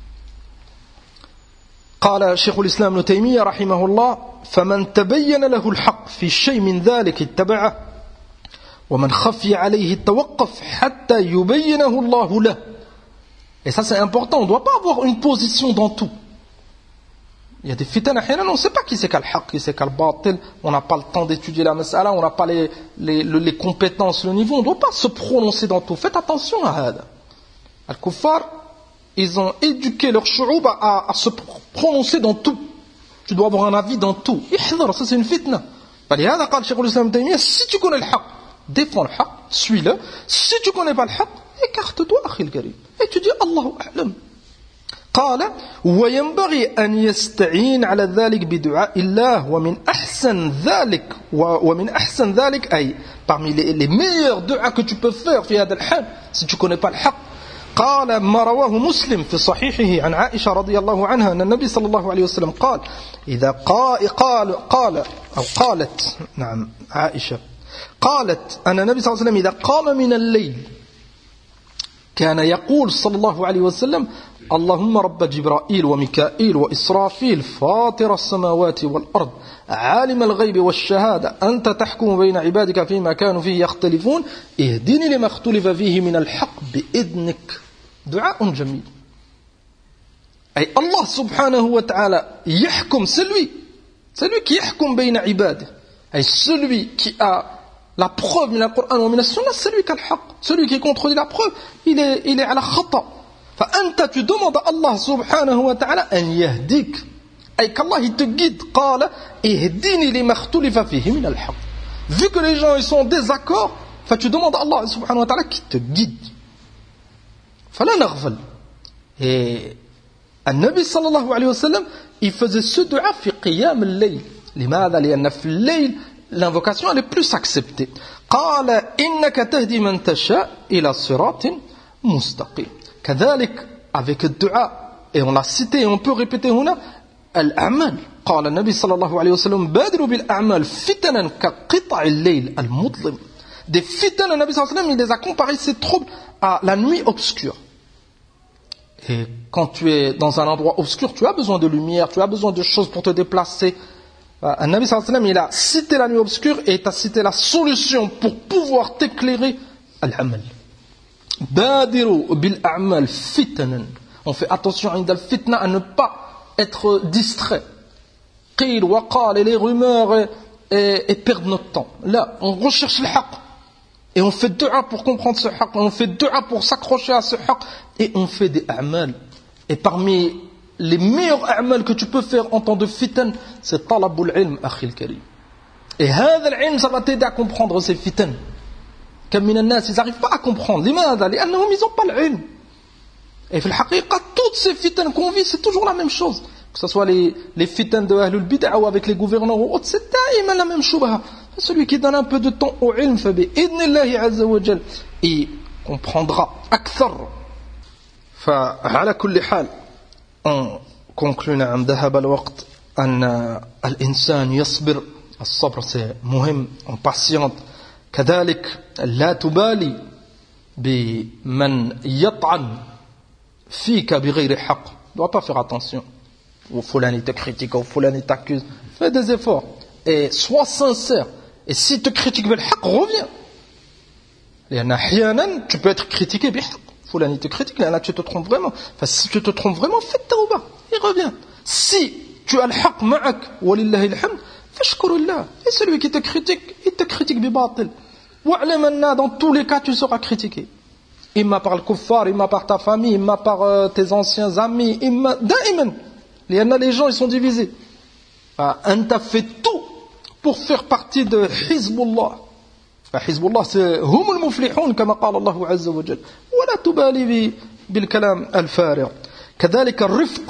قال شيخ الإسلام ابن تيمية رحمه الله فمن تبين له الحق في شيء من ذلك اتبعه ومن خفي عليه التوقف حتى يبينه الله له. Et ça c'est important, on ne doit pas avoir une position dans tout. Il y a des fitans, on ne sait pas qui c'est quel haq, qui c'est quel batil, on n'a pas le temps d'étudier la mas'ala, on n'a pas les compétences, le niveau, on ne doit pas se prononcer dans tout. Faites attention à hada. Al-Kuffar, ils ont éduqué leur shu'ub à se prononcer dans tout. Tu dois avoir un avis dans tout. Ihdar, ça c'est une fitna. فلهذا قال شيخ الإسلام ابن تيمية, si tu connais le haq, défends le haq, suis-le. Si tu connais pas le haq, écarte-toi, akhi al-karim. Et tu dis Allahu a'lam. قال وينبغي أن يستعين على ذلك بدعاء الله ومن أحسن ذلك أي parmi les meilleurs du'a que tu peux faire في هذا الحال si tu connais pas le حق. قال ما رواه مسلم في صحيحه عن عائشة رضي الله عنها أن النبي صلى الله عليه وسلم قال إذا قالت نعم عائشة قالت أن النبي صلى الله عليه وسلم إذا قام من الليل كان يقول صلى الله عليه وسلم اللهم رب جبرائيل وميكائيل وإسرافيل فاطر السماوات والأرض عالم الغيب والشهادة أنت تحكم بين عبادك فيما كانوا فيه يختلفون اهدني لما اختلف فيه من الحق بإذنك. دعاء جميل. أي الله سبحانه وتعالى يحكم, celui qui يحكم بين عباده, أي celui qui a la preuve من القرآن ومن السنة, celui qui a le حق, celui qui contredit la preuve, il est على خطأ. فأنت tu demandes à Allah subhanahu wa ta'ala أن يهديك, أي qu'Allah il te guide. قال اهدني لما اختلف فيه من الحق. Vu que les gens ils sont en désaccord, tu demandes à Allah subhanahu wa ta'ala qu'il te guide. فلا نغفل. Et النبي صلى الله عليه وسلم il faisait ce dua في قيام الليل. لماذا؟ لأن في الليل l'invocation elle est plus acceptée. قال إنك تهدي من تشاء إلى صراط مستقيم. كذلك avec le dua, et on l'a cité et on peut répéter هنا الأعمال. قال النبي صلى الله عليه وسلم بادروا بالأعمال فتنا كقطع الليل المظلم. Des fitans, le Nabi sallallahu alayhi wa sallam, il les a comparés, ces troubles, à la nuit obscure. Et quand tu es dans un endroit obscur, tu as besoin de lumière, tu as besoin de choses pour te déplacer. Un Nabi sallallahu alayhi wa sallam, il a cité la nuit obscure et il a cité la solution pour pouvoir t'éclairer. Al-amal. Badiru bil-a'mal fitanan. On fait attention à ne pas être distrait. Qil wa qal et les rumeurs et perdre notre temps. Là, on recherche le haqq. Et on fait dua pour comprendre ce haqq. On fait dua pour s'accrocher à ce haqq. Et on fait des a'mal. Et parmi les meilleurs a'mal que tu peux faire en temps de fitan, c'est talabul ilm, akhil karim. Et hadha al-ilm, ça va t'aider à comprendre ces fitan. Comme min an-nas, ils n'arrivent pas à comprendre. Limada, li'annahum, ils n'ont pas l'ilm. Et في الحقيقة, toutes ces fitan qu'on vit, c'est toujours la même chose. Que ce soit les fitan de Ahlul Bid'a ou avec les gouverneurs ou autres, c'est daïman la même shubha. Celui qui donne un peu de temps au ilm, fa bi'idnillahi azza wa jal, il comprendra akthar. فعلى كل حال on conclut نعم ذهب الوقت أن الإنسان يصبر الصبر c'est مهم on patiente كذلك لا تبالي بمن يطعن فيك بغير حق ne dois pas faire attention ou fulani te critique ou fulani t'accuse fais des efforts et sois sincère et si te critique بالحق reviens لأن أحيانا tu peux être critiqué بحق fulani te critique, là tu te trompes vraiment. Enfin, si tu te trompes vraiment, fais tawbah et reviens. Si tu as le haqq ma'ak, walillahi alhamd, fashkurullah. Et celui qui te critique, il te critique bi batil. Wa'lam anna, dans tous les cas, tu seras critiqué. Imma par le kuffar, imma par ta famille, imma par tes anciens amis, imma da'iman. Les gens, ils sont divisés. Anta fait tout pour faire partie de Hizbullah. حزب الله هم المفلحون كما قال الله عز وجل ولا تبالي بالكلام الفارغ كذلك الرفق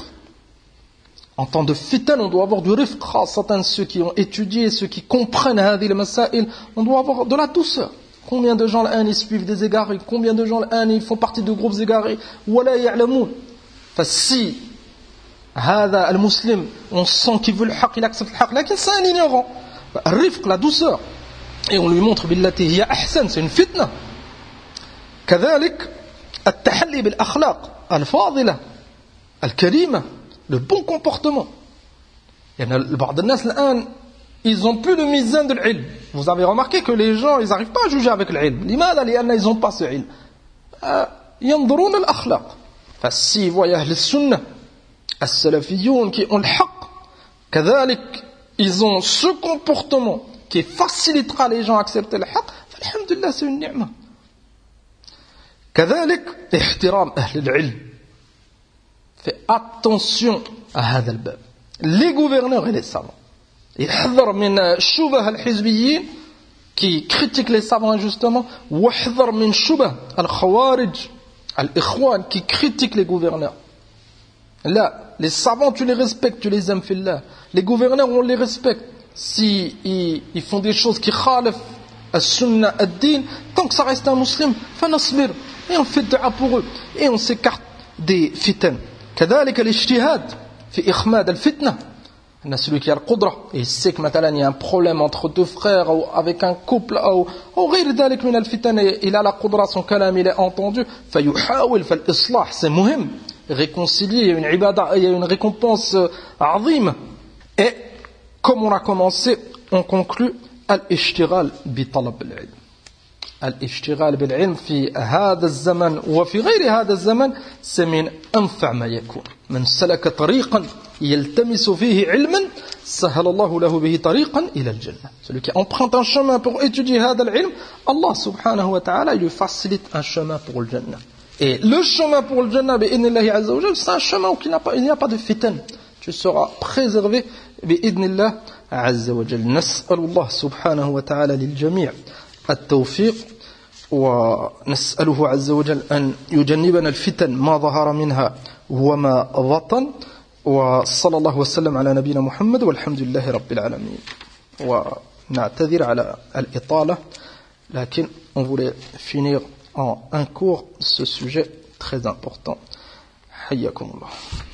en temps de fitan on doit avoir du rifq خاصة ceux qui ont étudié ceux qui comprennent هذه المسائل on doit avoir de la douceur combien de gens l'un ils suivent des égarés combien de gens l'un ils font partie de groupes égarés ولا يعلمون فسي هذا المسلم on sent qu'il veut le haqq il accepte le haqq لكن c'est un ignorant الرفق la douceur et on lui montre billati hiya ahsan c'est une fitna كذلك التحلي بالاخلاق الفاضله الكريمه le bon comportement يعني بعض الناس الان ils ont plus le mizan de l'ilm vous avez remarqué que les gens ils n'arrivent pas à juger avec l'ilm لماذا لان ils ont pas ce ilm ينظرون الاخلاق فسي voient اهل السنه السلفيون qui ont le haqq كذلك ils ont ce comportement qui facilitera les gens à accepter le haqq, alhamdulillah, c'est une ni'ma. كذلك احترام أهل العلم. Fais attention à هذا الباب. Les gouverneurs et les savants. يحذر من شبه الحزبيين qui critiquent les savants injustement, واحذر من شبه الخوارج الإخوان qui critiquent les gouverneurs. Là, les savants, tu les respectes, tu les aimes fillah. Les gouverneurs, on les respecte. Si ils font des choses qui khalif as-sunnah ad-din, tant que ça reste un musulman, fanasbir et on fait dua pour eux et on s'écarte des fitan. كذلك الاجتهاد في إخماد الفتنة. Celui qui a le qudra et il sait que maintenant il y a un problème entre deux frères ou avec un couple ou غير ذلك من الفتن il a la qudra son kalam il est entendu فيحاول فالإصلاح c'est مهم réconcilier il y a une ibada il y a une récompense عظيمة et comme on a commencé, on conclut al-ishtighal bi talab al-ilm. Al-ishtighal bil ilm fi هذا الزمن وفي غير هذا الزمن c'est من أنفع ما يكون. من سلك طريقا يلتمس فيه علما سهل الله له به طريقا إلى الجنة. Celui qui emprunte un chemin pour étudier هذا العلم, Allah subhanahu wa ta'ala il lui facilite un chemin pour le Jannah. Et le chemin pour le Jannah, bi'idnillahi azza wa jalla, c'est un chemin où il n'y a pas de fitan. Tu seras préservé بإذن الله عز وجل. نسأل الله سبحانه وتعالى للجميع التوفيق ونسأله عز وجل أن يجنبنا الفتن ما ظهر منها وما بطن وصلى الله وسلم على نبينا محمد والحمد لله رب العالمين. ونعتذر على الإطالة لكن on voulait finir en un cours ce sujet très important. حياكم الله.